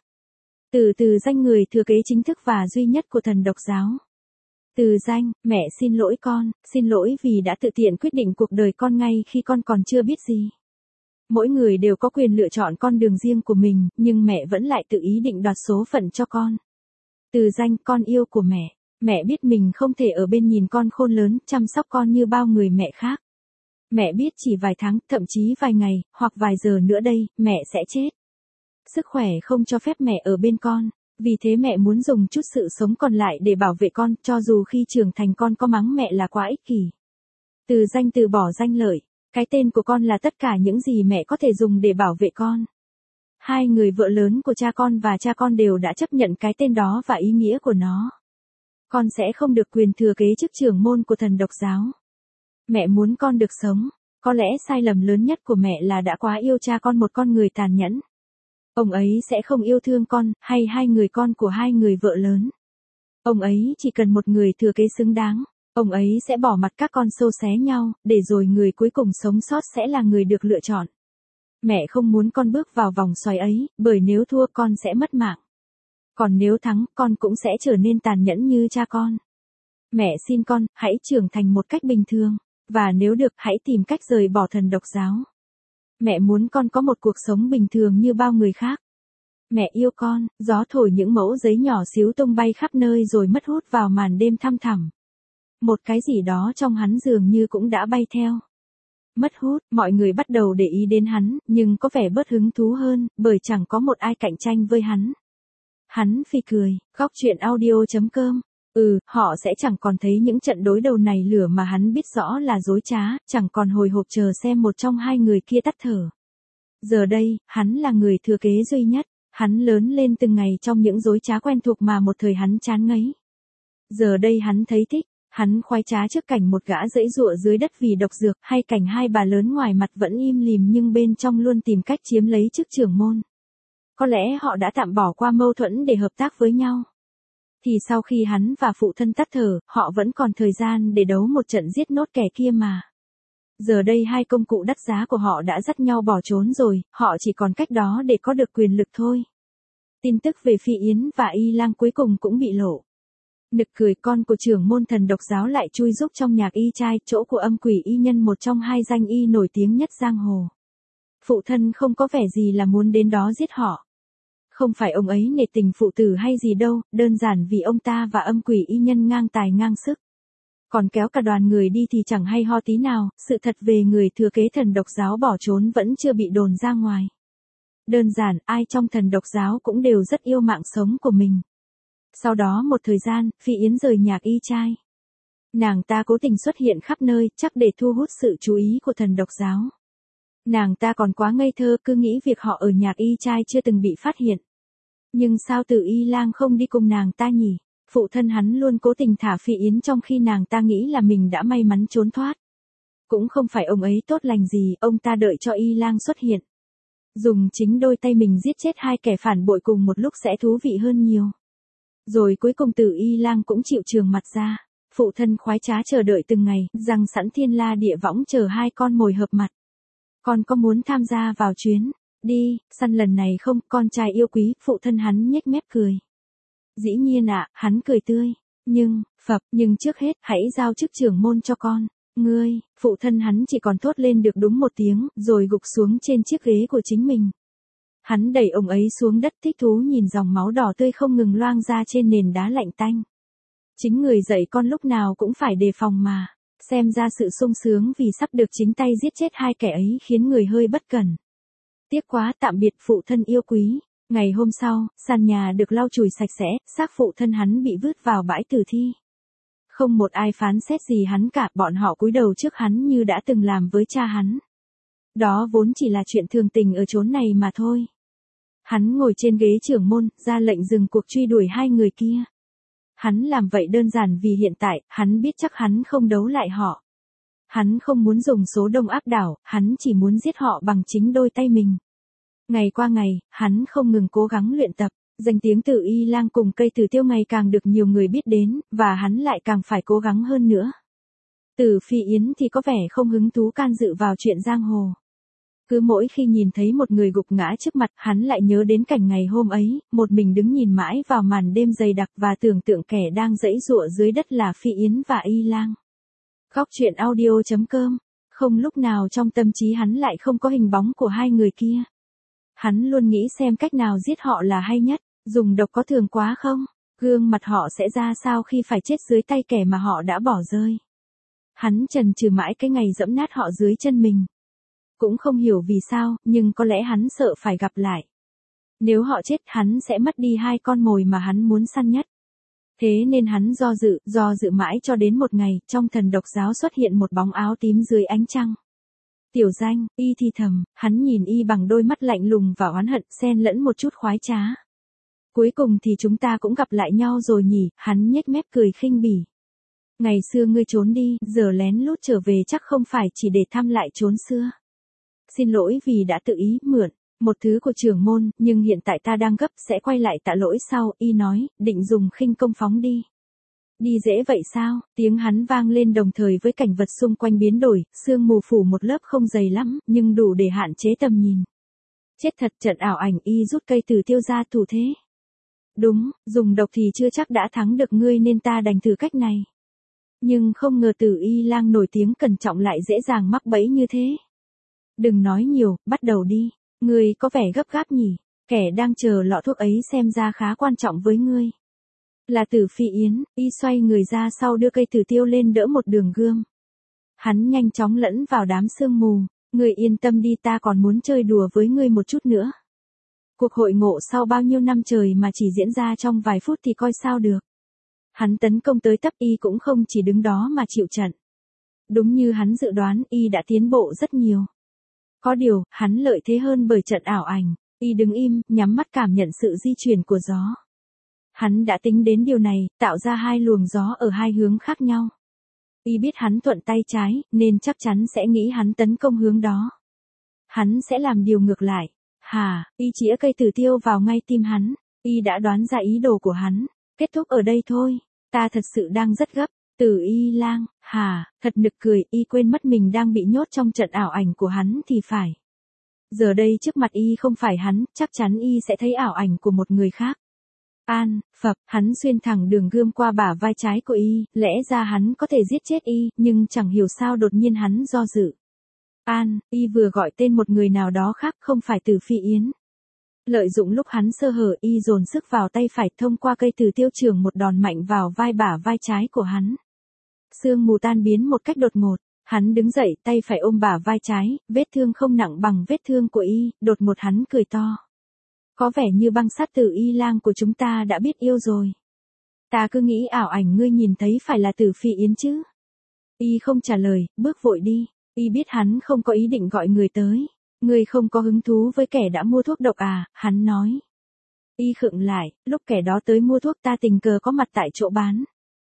Từ danh người thừa kế chính thức và duy nhất của thần độc giáo. Từ Danh, mẹ xin lỗi vì đã tự tiện quyết định cuộc đời con ngay khi con còn chưa biết gì. Mỗi người đều có quyền lựa chọn con đường riêng của mình, nhưng mẹ vẫn lại tự ý định đoạt số phận cho con. Từ Danh, con yêu của mẹ. Mẹ biết mình không thể ở bên nhìn con khôn lớn, chăm sóc con như bao người mẹ khác. Mẹ biết chỉ vài tháng, thậm chí vài ngày, hoặc vài giờ nữa đây, mẹ sẽ chết. Sức khỏe không cho phép mẹ ở bên con. Vì thế mẹ muốn dùng chút sự sống còn lại để bảo vệ con, cho dù khi trưởng thành con có mắng mẹ là quá ích kỷ. Từ Danh từ bỏ danh lợi. Cái tên của con là tất cả những gì mẹ có thể dùng để bảo vệ con. Hai người vợ lớn của cha con và cha con đều đã chấp nhận cái tên đó và ý nghĩa của nó. Con sẽ không được quyền thừa kế chức trưởng môn của thần độc giáo. Mẹ muốn con được sống. Có lẽ sai lầm lớn nhất của mẹ là đã quá yêu cha con, một con người tàn nhẫn. Ông ấy sẽ không yêu thương con, hay hai người con của hai người vợ lớn. Ông ấy chỉ cần một người thừa kế xứng đáng. Ông ấy sẽ bỏ mặc các con xâu xé nhau, để rồi người cuối cùng sống sót sẽ là người được lựa chọn. Mẹ không muốn con bước vào vòng xoáy ấy, bởi nếu thua con sẽ mất mạng. Còn nếu thắng, con cũng sẽ trở nên tàn nhẫn như cha con. Mẹ xin con, hãy trưởng thành một cách bình thường. Và nếu được, hãy tìm cách rời bỏ thần độc giáo. Mẹ muốn con có một cuộc sống bình thường như bao người khác. Mẹ yêu con. Gió thổi những mẩu giấy nhỏ xíu tung bay khắp nơi rồi mất hút vào màn đêm thăm thẳm. Một cái gì đó trong hắn dường như cũng đã bay theo. Mất hút, mọi người bắt đầu để ý đến hắn, nhưng có vẻ bớt hứng thú hơn, bởi chẳng có một ai cạnh tranh với hắn. Hắn phì cười. Góc truyện audio.com. Họ sẽ chẳng còn thấy những trận đối đầu này lửa mà hắn biết rõ là dối trá, chẳng còn hồi hộp chờ xem một trong hai người kia tắt thở. Giờ đây, hắn là người thừa kế duy nhất. Hắn lớn lên từng ngày trong những dối trá quen thuộc mà một thời hắn chán ngấy. Giờ đây hắn thấy thích. Hắn khoái trá trước cảnh một gã giãy giụa dưới đất vì độc dược, hay cảnh hai bà lớn ngoài mặt vẫn im lìm nhưng bên trong luôn tìm cách chiếm lấy chức trưởng môn. Có lẽ họ đã tạm bỏ qua mâu thuẫn để hợp tác với nhau. Thì sau khi hắn và phụ thân tắt thở, họ vẫn còn thời gian để đấu một trận giết nốt kẻ kia mà. Giờ đây hai công cụ đắt giá của họ đã dắt nhau bỏ trốn rồi, họ chỉ còn cách đó để có được quyền lực thôi. Tin tức về Phi Yến và Y Lang cuối cùng cũng bị lộ. Nực cười, con của trưởng môn thần độc giáo lại chui rúc trong nhạc y trai, chỗ của âm quỷ y nhân, một trong hai danh y nổi tiếng nhất giang hồ. Phụ thân không có vẻ gì là muốn đến đó giết họ. Không phải ông ấy nể tình phụ tử hay gì đâu, đơn giản vì ông ta và âm quỷ y nhân ngang tài ngang sức. Còn kéo cả đoàn người đi thì chẳng hay ho tí nào, sự thật về người thừa kế thần độc giáo bỏ trốn vẫn chưa bị đồn ra ngoài. Đơn giản, ai trong thần độc giáo cũng đều rất yêu mạng sống của mình. Sau đó một thời gian, Phi Yến rời nhạc y trai. Nàng ta cố tình xuất hiện khắp nơi, chắc để thu hút sự chú ý của thần độc giáo. Nàng ta còn quá ngây thơ, cứ nghĩ việc họ ở nhạc y trai chưa từng bị phát hiện. Nhưng sao Từ Y Lang không đi cùng nàng ta nhỉ? Phụ thân hắn luôn cố tình thả Phi Yến trong khi nàng ta nghĩ là mình đã may mắn trốn thoát. Cũng không phải ông ấy tốt lành gì, ông ta đợi cho Y Lang xuất hiện. Dùng chính đôi tay mình giết chết hai kẻ phản bội cùng một lúc sẽ thú vị hơn nhiều. Rồi cuối cùng Từ Y Lang cũng chịu trường mặt ra. Phụ thân khoái trá chờ đợi từng ngày, rằng sẵn thiên la địa võng chờ hai con mồi hợp mặt. Con có muốn tham gia vào chuyến đi săn lần này không, con trai yêu quý? Phụ thân hắn nhếch mép cười. Dĩ nhiên ạ, hắn cười tươi. Nhưng trước hết, hãy giao chức trưởng môn cho con. Ngươi, phụ thân hắn chỉ còn thốt lên được đúng một tiếng, rồi gục xuống trên chiếc ghế của chính mình. Hắn đẩy ông ấy xuống đất, thích thú nhìn dòng máu đỏ tươi không ngừng loang ra trên nền đá lạnh tanh. Chính người dạy con lúc nào cũng phải đề phòng mà. Xem ra sự sung sướng vì sắp được chính tay giết chết hai kẻ ấy khiến người hơi bất cẩn. Tiếc quá, tạm biệt phụ thân yêu quý. Ngày hôm sau, sàn nhà được lau chùi sạch sẽ, xác phụ thân hắn bị vứt vào bãi tử thi. Không một ai phán xét gì hắn cả, bọn họ cúi đầu trước hắn như đã từng làm với cha hắn. Đó vốn chỉ là chuyện thường tình ở chốn này mà thôi. Hắn ngồi trên ghế trưởng môn, ra lệnh dừng cuộc truy đuổi hai người kia. Hắn làm vậy đơn giản vì hiện tại, hắn biết chắc hắn không đấu lại họ. Hắn không muốn dùng số đông áp đảo, hắn chỉ muốn giết họ bằng chính đôi tay mình. Ngày qua ngày, hắn không ngừng cố gắng luyện tập. Danh tiếng Từ Y Lang cùng cây tử tiêu ngày càng được nhiều người biết đến, và hắn lại càng phải cố gắng hơn nữa. Từ Phi Yến thì có vẻ không hứng thú can dự vào chuyện giang hồ. Cứ mỗi khi nhìn thấy một người gục ngã trước mặt, hắn lại nhớ đến cảnh ngày hôm ấy, một mình đứng nhìn mãi vào màn đêm dày đặc và tưởng tượng kẻ đang giãy giụa dưới đất là Phi Yến và Y Lang. Góc truyện audio.com. Không lúc nào trong tâm trí hắn lại không có hình bóng của hai người kia. Hắn luôn nghĩ xem cách nào giết họ là hay nhất. Dùng độc có thường quá không? Gương mặt họ sẽ ra sao khi phải chết dưới tay kẻ mà họ đã bỏ rơi? Hắn chần chừ mãi cái ngày giẫm nát họ dưới chân mình. Cũng không hiểu vì sao, nhưng có lẽ hắn sợ phải gặp lại. Nếu họ chết, hắn sẽ mất đi hai con mồi mà hắn muốn săn nhất. Thế nên hắn do dự mãi cho đến một ngày, trong thần độc giáo xuất hiện một bóng áo tím dưới ánh trăng. Tiểu Danh, y thì thầm, hắn nhìn y bằng đôi mắt lạnh lùng và oán hận xen lẫn một chút khoái trá. Cuối cùng thì chúng ta cũng gặp lại nhau rồi nhỉ, hắn nhếch mép cười khinh bỉ. Ngày xưa ngươi trốn đi, giờ lén lút trở về chắc không phải chỉ để thăm lại chốn xưa. Xin lỗi vì đã tự ý mượn một thứ của trưởng môn, nhưng hiện tại ta đang gấp sẽ quay lại tạ lỗi sau, y nói, định dùng khinh công phóng đi. Đi dễ vậy sao? Tiếng hắn vang lên đồng thời với cảnh vật xung quanh biến đổi, sương mù phủ một lớp không dày lắm, nhưng đủ để hạn chế tầm nhìn. Chết thật, trận ảo ảnh, y rút cây tử tiêu ra thủ thế. Đúng, dùng độc thì chưa chắc đã thắng được ngươi nên ta đành thử cách này. Nhưng không ngờ Tử Y Lang nổi tiếng cẩn trọng lại dễ dàng mắc bẫy như thế. Đừng nói nhiều, bắt đầu đi. Ngươi có vẻ gấp gáp nhỉ, kẻ đang chờ lọ thuốc ấy xem ra khá quan trọng với ngươi. Là Tử Phi Yến, y xoay người ra sau đưa cây tử tiêu lên đỡ một đường gươm. Hắn nhanh chóng lẫn vào đám sương mù, ngươi yên tâm đi, ta còn muốn chơi đùa với ngươi một chút nữa. Cuộc hội ngộ sau bao nhiêu năm trời mà chỉ diễn ra trong vài phút thì coi sao được. Hắn tấn công tới tấp, y cũng không chỉ đứng đó mà chịu trận. Đúng như hắn dự đoán, y đã tiến bộ rất nhiều. Có điều, hắn lợi thế hơn bởi trận ảo ảnh, y đứng im, nhắm mắt cảm nhận sự di chuyển của gió. Hắn đã tính đến điều này, tạo ra hai luồng gió ở hai hướng khác nhau. Y biết hắn thuận tay trái, nên chắc chắn sẽ nghĩ hắn tấn công hướng đó. Hắn sẽ làm điều ngược lại. Y chĩa cây tử tiêu vào ngay tim hắn. Y đã đoán ra ý đồ của hắn. Kết thúc ở đây thôi. Ta thật sự đang rất gấp. Tử Y Lang, thật nực cười, y quên mất mình đang bị nhốt trong trận ảo ảnh của hắn thì phải. Giờ đây trước mặt y không phải hắn, chắc chắn y sẽ thấy ảo ảnh của một người khác. Hắn xuyên thẳng đường gươm qua bả vai trái của y, lẽ ra hắn có thể giết chết y, nhưng chẳng hiểu sao đột nhiên hắn do dự. Y vừa gọi tên một người nào đó khác, không phải Tử Phi Yến. Lợi dụng lúc hắn sơ hở, y dồn sức vào tay phải, thông qua cây tử tiêu chưởng một đòn mạnh vào bả vai trái của hắn. Sương mù tan biến một cách đột ngột, hắn đứng dậy, tay phải ôm bả vai trái, vết thương không nặng bằng vết thương của y, đột ngột hắn cười to. Có vẻ như băng sát Tử Y Lang của chúng ta đã biết yêu rồi. Ta cứ nghĩ ảo ảnh ngươi nhìn thấy phải là Tử Phi Yến chứ. Y không trả lời, bước vội đi. Y biết hắn không có ý định gọi người tới. Ngươi không có hứng thú với kẻ đã mua thuốc độc à, hắn nói. Y khựng lại, lúc kẻ đó tới mua thuốc ta tình cờ có mặt tại chỗ bán.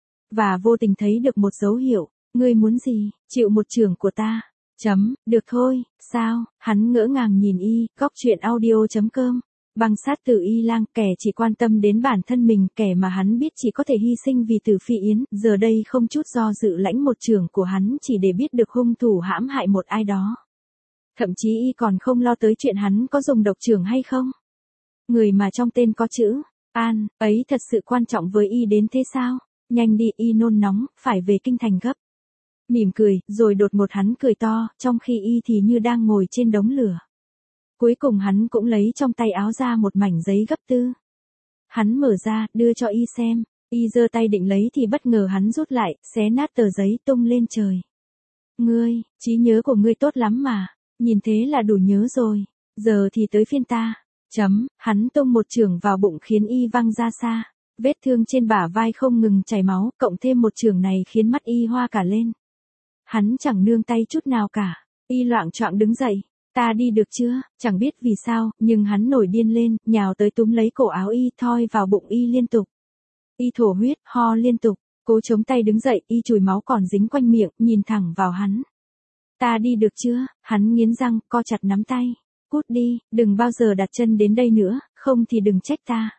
Và vô tình thấy được một dấu hiệu, ngươi muốn gì, chịu một chưởng của ta. Được thôi, sao, hắn ngỡ ngàng nhìn y, goctruyện.audio.com. Băng sát Tử Y Lang, kẻ chỉ quan tâm đến bản thân mình, kẻ mà hắn biết chỉ có thể hy sinh vì Tử Phi Yến, giờ đây không chút do dự lãnh một chưởng của hắn chỉ để biết được hung thủ hãm hại một ai đó. Thậm chí y còn không lo tới chuyện hắn có dùng độc chưởng hay không. Người mà trong tên có chữ An, ấy thật sự quan trọng với y đến thế sao? Nhanh đi, y nôn nóng, phải về kinh thành gấp. Mỉm cười, rồi đột ngột hắn cười to, trong khi y thì như đang ngồi trên đống lửa. Cuối cùng hắn cũng lấy trong tay áo ra một mảnh giấy gấp tư. Hắn mở ra, đưa cho y xem. Y giơ tay định lấy thì bất ngờ hắn rút lại, xé nát tờ giấy tung lên trời. Ngươi, trí nhớ của ngươi tốt lắm mà. Nhìn thế là đủ nhớ rồi. Giờ thì tới phiên ta. Hắn tung một chưởng vào bụng khiến y văng ra xa. Vết thương trên bả vai không ngừng chảy máu, cộng thêm một chưởng này khiến mắt y hoa cả lên. Hắn chẳng nương tay chút nào cả. Y loạng choạng đứng dậy. Ta đi được chưa? Chẳng biết vì sao, nhưng hắn nổi điên lên, nhào tới túm lấy cổ áo y, thoi vào bụng y liên tục. Y thổ huyết, ho liên tục, cố chống tay đứng dậy, y chùi máu còn dính quanh miệng, nhìn thẳng vào hắn. Ta đi được chưa? Hắn nghiến răng, co chặt nắm tay. Cút đi, đừng bao giờ đặt chân đến đây nữa, không thì đừng trách ta.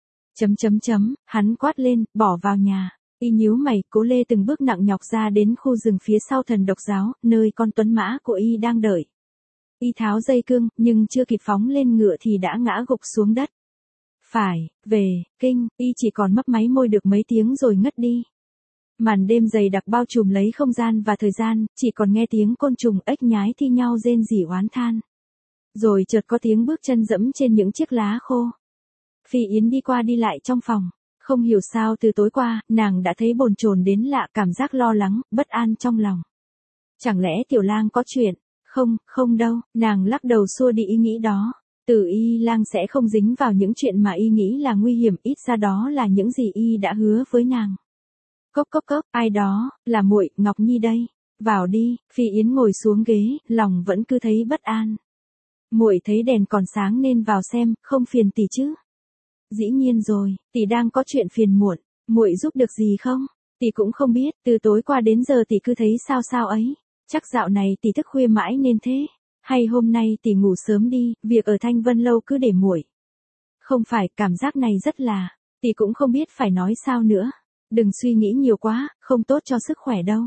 Hắn quát lên, bỏ vào nhà. Y nhíu mày, cố lê từng bước nặng nhọc ra đến khu rừng phía sau thần độc giáo, nơi con tuấn mã của y đang đợi. Y tháo dây cương, nhưng chưa kịp phóng lên ngựa thì đã ngã gục xuống đất. Phải, về, kinh, y chỉ còn mấp máy môi được mấy tiếng rồi ngất đi. Màn đêm dày đặc bao trùm lấy không gian và thời gian, chỉ còn nghe tiếng côn trùng ếch nhái thi nhau rên rỉ oán than. Rồi chợt có tiếng bước chân dẫm trên những chiếc lá khô. Phi Yến đi qua đi lại trong phòng. Không hiểu sao từ tối qua, nàng đã thấy bồn chồn đến lạ, cảm giác lo lắng, bất an trong lòng. Chẳng lẽ Tiểu Lang có chuyện? Không đâu, nàng lắc đầu xua đi ý nghĩ đó. Tử Y Lang sẽ không dính vào những chuyện mà y nghĩ là nguy hiểm, ít ra đó là những gì y đã hứa với nàng. Cốc, ai đó, là muội, Ngọc Nhi đây. Vào đi, Phi Yến ngồi xuống ghế, lòng vẫn cứ thấy bất an. Muội thấy đèn còn sáng nên vào xem, không phiền tỷ chứ? Dĩ nhiên rồi, tỷ đang có chuyện phiền muộn, muội giúp được gì không? Tỷ cũng không biết, từ tối qua đến giờ tỷ cứ thấy sao sao ấy. Chắc dạo này tỷ thức khuya mãi nên thế. Hay hôm nay tỷ ngủ sớm đi, việc ở Thanh Vân Lâu cứ để muội. Không phải, cảm giác này rất là, tỷ cũng không biết phải nói sao nữa. Đừng suy nghĩ nhiều quá, không tốt cho sức khỏe đâu.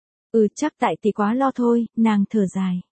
Chắc tại tỷ quá lo thôi, nàng thở dài.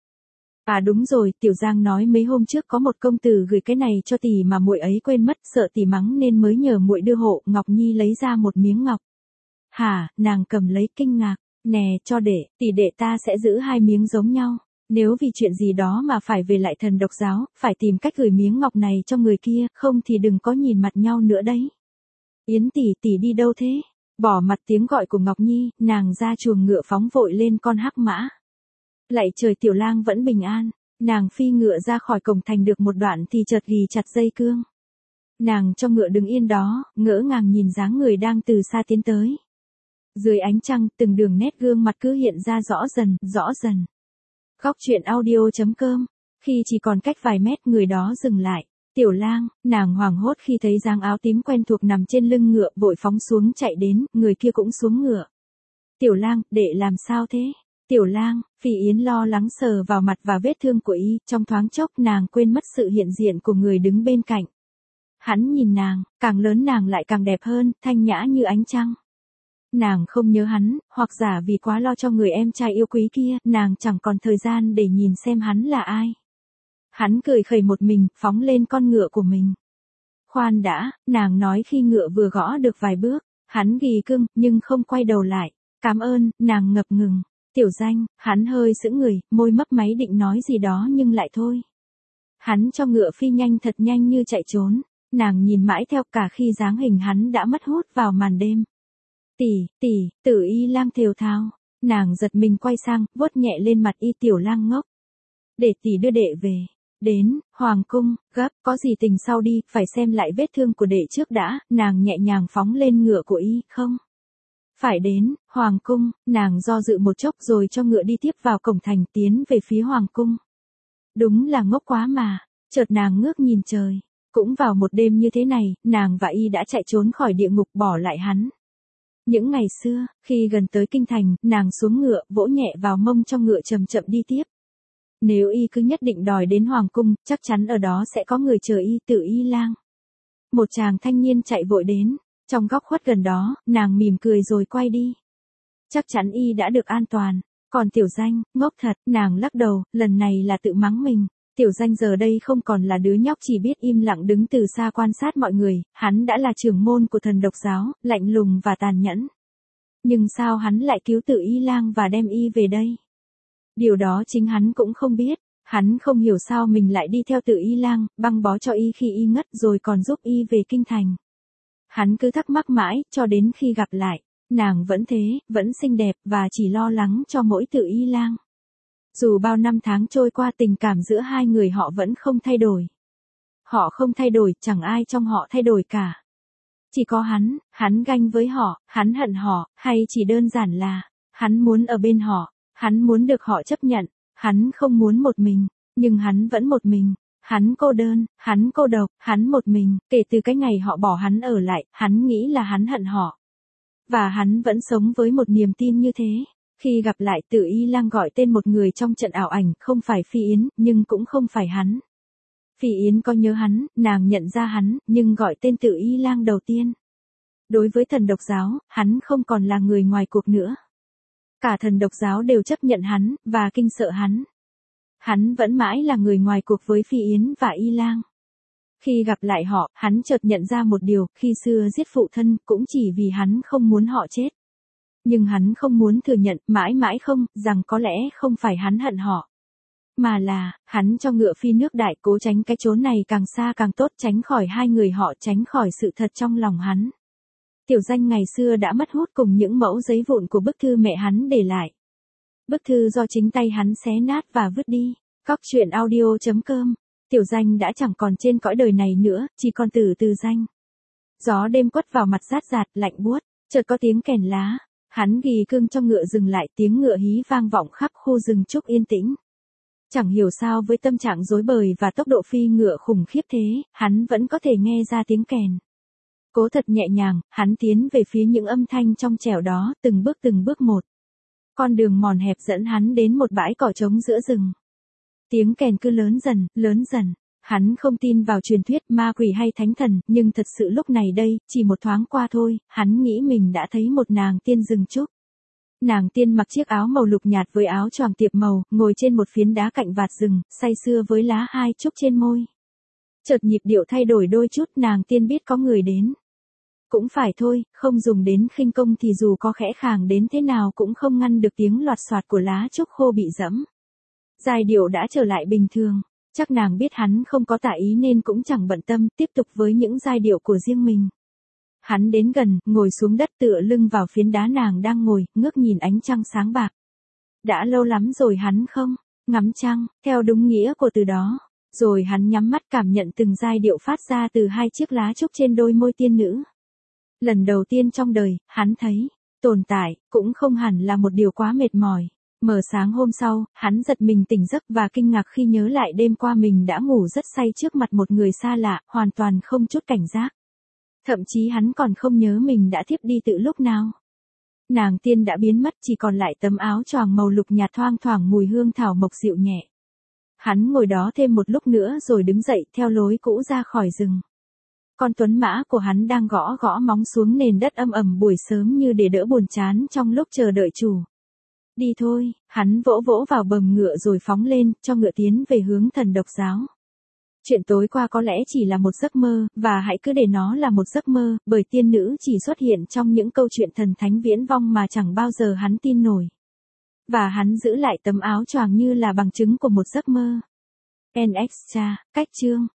À đúng rồi, Tiểu Giang nói mấy hôm trước có một công tử gửi cái này cho tỷ mà muội ấy quên mất, sợ tỷ mắng nên mới nhờ muội đưa hộ. Ngọc Nhi lấy ra một miếng ngọc. Hả? Nàng cầm lấy kinh ngạc. Nè, cho tỷ đệ ta sẽ giữ hai miếng giống nhau. Nếu vì chuyện gì đó mà phải về lại Thần Độc Giáo, phải tìm cách gửi miếng ngọc này cho người kia, không thì đừng có nhìn mặt nhau nữa đấy. Yến tỷ đi đâu thế? Bỏ mặt tiếng gọi của Ngọc Nhi, nàng ra chuồng ngựa phóng vội lên con hắc mã. Lạy trời, Tiểu Lang vẫn bình an. Nàng phi ngựa ra khỏi cổng thành được một đoạn thì chợt ghi chặt dây cương. Nàng cho ngựa đứng yên đó, ngỡ ngàng nhìn dáng người đang từ xa tiến tới. Dưới ánh trăng, từng đường nét gương mặt cứ hiện ra rõ dần. Góc truyện audio.com. Khi chỉ còn cách vài mét, người đó dừng lại. Tiểu Lang, nàng hoảng hốt khi thấy dáng áo tím quen thuộc nằm trên lưng ngựa, vội phóng xuống chạy đến, người kia cũng xuống ngựa. Tiểu Lang, đệ làm sao thế? Tiểu Lang, Phi Yến lo lắng sờ vào mặt và vết thương của y, trong thoáng chốc nàng quên mất sự hiện diện của người đứng bên cạnh. Hắn nhìn nàng, càng lớn nàng lại càng đẹp hơn, thanh nhã như ánh trăng. Nàng không nhớ hắn, hoặc giả vì quá lo cho người em trai yêu quý kia, nàng chẳng còn thời gian để nhìn xem hắn là ai. Hắn cười khẩy một mình, phóng lên con ngựa của mình. Khoan đã, nàng nói khi ngựa vừa gõ được vài bước, hắn ghi cưng, nhưng không quay đầu lại. Cảm ơn, nàng ngập ngừng. Tiểu Danh, hắn hơi sững người, môi mấp máy định nói gì đó nhưng lại thôi. Hắn cho ngựa phi nhanh thật nhanh như chạy trốn. Nàng nhìn mãi theo cả khi dáng hình hắn đã mất hút vào màn đêm. Tử Y Lang thều thào. Nàng giật mình quay sang, vuốt nhẹ lên mặt y. Tiểu Lang ngốc. Để tỷ đưa đệ về. Đến, Hoàng cung, gấp, có gì tình sau đi, phải xem lại vết thương của đệ trước đã. Nàng nhẹ nhàng phóng lên ngựa của y, không. Phải đến, Hoàng cung, nàng do dự một chốc rồi cho ngựa đi tiếp vào cổng thành tiến về phía Hoàng cung. Đúng là ngốc quá mà, chợt nàng ngước nhìn trời. Cũng vào một đêm như thế này, nàng và y đã chạy trốn khỏi địa ngục bỏ lại hắn. Những ngày xưa, khi gần tới kinh thành, nàng xuống ngựa, vỗ nhẹ vào mông cho ngựa chậm chậm đi tiếp. Nếu y cứ nhất định đòi đến Hoàng cung, chắc chắn ở đó sẽ có người chờ y. Tử Y Lang. Một chàng thanh niên chạy vội đến. Trong góc khuất gần đó, nàng mỉm cười rồi quay đi. Chắc chắn y đã được an toàn. Còn Tiểu Danh, ngốc thật, nàng lắc đầu, lần này là tự mắng mình. Tiểu Danh giờ đây không còn là đứa nhóc chỉ biết im lặng đứng từ xa quan sát mọi người, hắn đã là trưởng môn của Thần Độc Giáo, lạnh lùng và tàn nhẫn. Nhưng sao hắn lại cứu Tử Y Lang và đem y về đây? Điều đó chính hắn cũng không biết. Hắn không hiểu sao mình lại đi theo Tử Y Lang, băng bó cho y khi y ngất rồi còn giúp y về kinh thành. Hắn cứ thắc mắc mãi, cho đến khi gặp lại. Nàng vẫn thế, vẫn xinh đẹp, và chỉ lo lắng cho mỗi Tử Y Lang. Dù bao năm tháng trôi qua, tình cảm giữa hai người họ vẫn không thay đổi. Họ không thay đổi, chẳng ai trong họ thay đổi cả. Chỉ có hắn ganh với họ, hắn hận họ, hay chỉ đơn giản là, hắn muốn ở bên họ, hắn muốn được họ chấp nhận, hắn không muốn một mình, nhưng hắn vẫn một mình. Hắn cô đơn, hắn cô độc, hắn một mình, kể từ cái ngày họ bỏ hắn ở lại, hắn nghĩ là hắn hận họ. Và hắn vẫn sống với một niềm tin như thế. Khi gặp lại, Tử Y Lang gọi tên một người trong trận ảo ảnh, không phải Phi Yến, nhưng cũng không phải hắn. Phi Yến có nhớ hắn, nàng nhận ra hắn, nhưng gọi tên Tử Y Lang đầu tiên. Đối với Thần Độc Giáo, hắn không còn là người ngoài cuộc nữa. Cả Thần Độc Giáo đều chấp nhận hắn, và kinh sợ hắn. Hắn vẫn mãi là người ngoài cuộc với Phi Yến và Y Lang. Khi gặp lại họ, hắn chợt nhận ra một điều, khi xưa giết phụ thân, cũng chỉ vì hắn không muốn họ chết. Nhưng hắn không muốn thừa nhận, mãi mãi không, rằng có lẽ không phải hắn hận họ. Mà là, hắn cho ngựa phi nước đại, cố tránh cái chốn này càng xa càng tốt, tránh khỏi hai người họ, tránh khỏi sự thật trong lòng hắn. Tiểu Danh ngày xưa đã mất hút cùng những mẫu giấy vụn của bức thư mẹ hắn để lại. Bức thư do chính tay hắn xé nát và vứt đi. Góc truyện audio.com. Tiểu Danh đã chẳng còn trên cõi đời này nữa, chỉ còn Tử Danh. Gió đêm quất vào mặt rát rạt, lạnh buốt, chợt có tiếng kèn lá. Hắn ghi cương cho ngựa dừng lại, tiếng ngựa hí vang vọng khắp khu rừng trúc yên tĩnh. Chẳng hiểu sao với tâm trạng rối bời và tốc độ phi ngựa khủng khiếp thế, hắn vẫn có thể nghe ra tiếng kèn. Cố thật nhẹ nhàng, hắn tiến về phía những âm thanh trong trẻo đó, từng bước một. Con đường mòn hẹp dẫn hắn đến một bãi cỏ trống giữa rừng. Tiếng kèn cứ lớn dần. Hắn không tin vào truyền thuyết ma quỷ hay thánh thần, nhưng thật sự lúc này đây, chỉ một thoáng qua thôi, hắn nghĩ mình đã thấy một nàng tiên rừng trúc. Nàng tiên mặc chiếc áo màu lục nhạt với áo choàng tiệp màu, ngồi trên một phiến đá cạnh vạt rừng, say sưa với lá hai trúc trên môi. Chợt nhịp điệu thay đổi đôi chút, nàng tiên biết có người đến. Cũng phải thôi, không dùng đến khinh công thì dù có khẽ khàng đến thế nào cũng không ngăn được tiếng loạt soạt của lá trúc khô bị dẫm. Giai điệu đã trở lại bình thường, chắc nàng biết hắn không có tả ý nên cũng chẳng bận tâm, tiếp tục với những giai điệu của riêng mình. Hắn đến gần, ngồi xuống đất tựa lưng vào phiến đá nàng đang ngồi, ngước nhìn ánh trăng sáng bạc. Đã lâu lắm rồi hắn không ngắm trăng, theo đúng nghĩa của từ đó. Rồi hắn nhắm mắt cảm nhận từng giai điệu phát ra từ hai chiếc lá trúc trên đôi môi tiên nữ. Lần đầu tiên trong đời, hắn thấy, tồn tại, cũng không hẳn là một điều quá mệt mỏi. Mở sáng hôm sau, hắn giật mình tỉnh giấc và kinh ngạc khi nhớ lại đêm qua mình đã ngủ rất say trước mặt một người xa lạ, hoàn toàn không chút cảnh giác. Thậm chí hắn còn không nhớ mình đã thiếp đi từ lúc nào. Nàng tiên đã biến mất, chỉ còn lại tấm áo choàng màu lục nhạt thoang thoảng mùi hương thảo mộc dịu nhẹ. Hắn ngồi đó thêm một lúc nữa rồi đứng dậy theo lối cũ ra khỏi rừng. Con tuấn mã của hắn đang gõ móng xuống nền đất âm ẩm buổi sớm như để đỡ buồn chán trong lúc chờ đợi chủ. Đi thôi, hắn vỗ vào bầm ngựa rồi phóng lên, cho ngựa tiến về hướng Thần Độc Giáo. Chuyện tối qua có lẽ chỉ là một giấc mơ, và hãy cứ để nó là một giấc mơ, bởi tiên nữ chỉ xuất hiện trong những câu chuyện thần thánh viễn vong mà chẳng bao giờ hắn tin nổi. Và hắn giữ lại tấm áo choàng như là bằng chứng của một giấc mơ. NX Cha, cách chương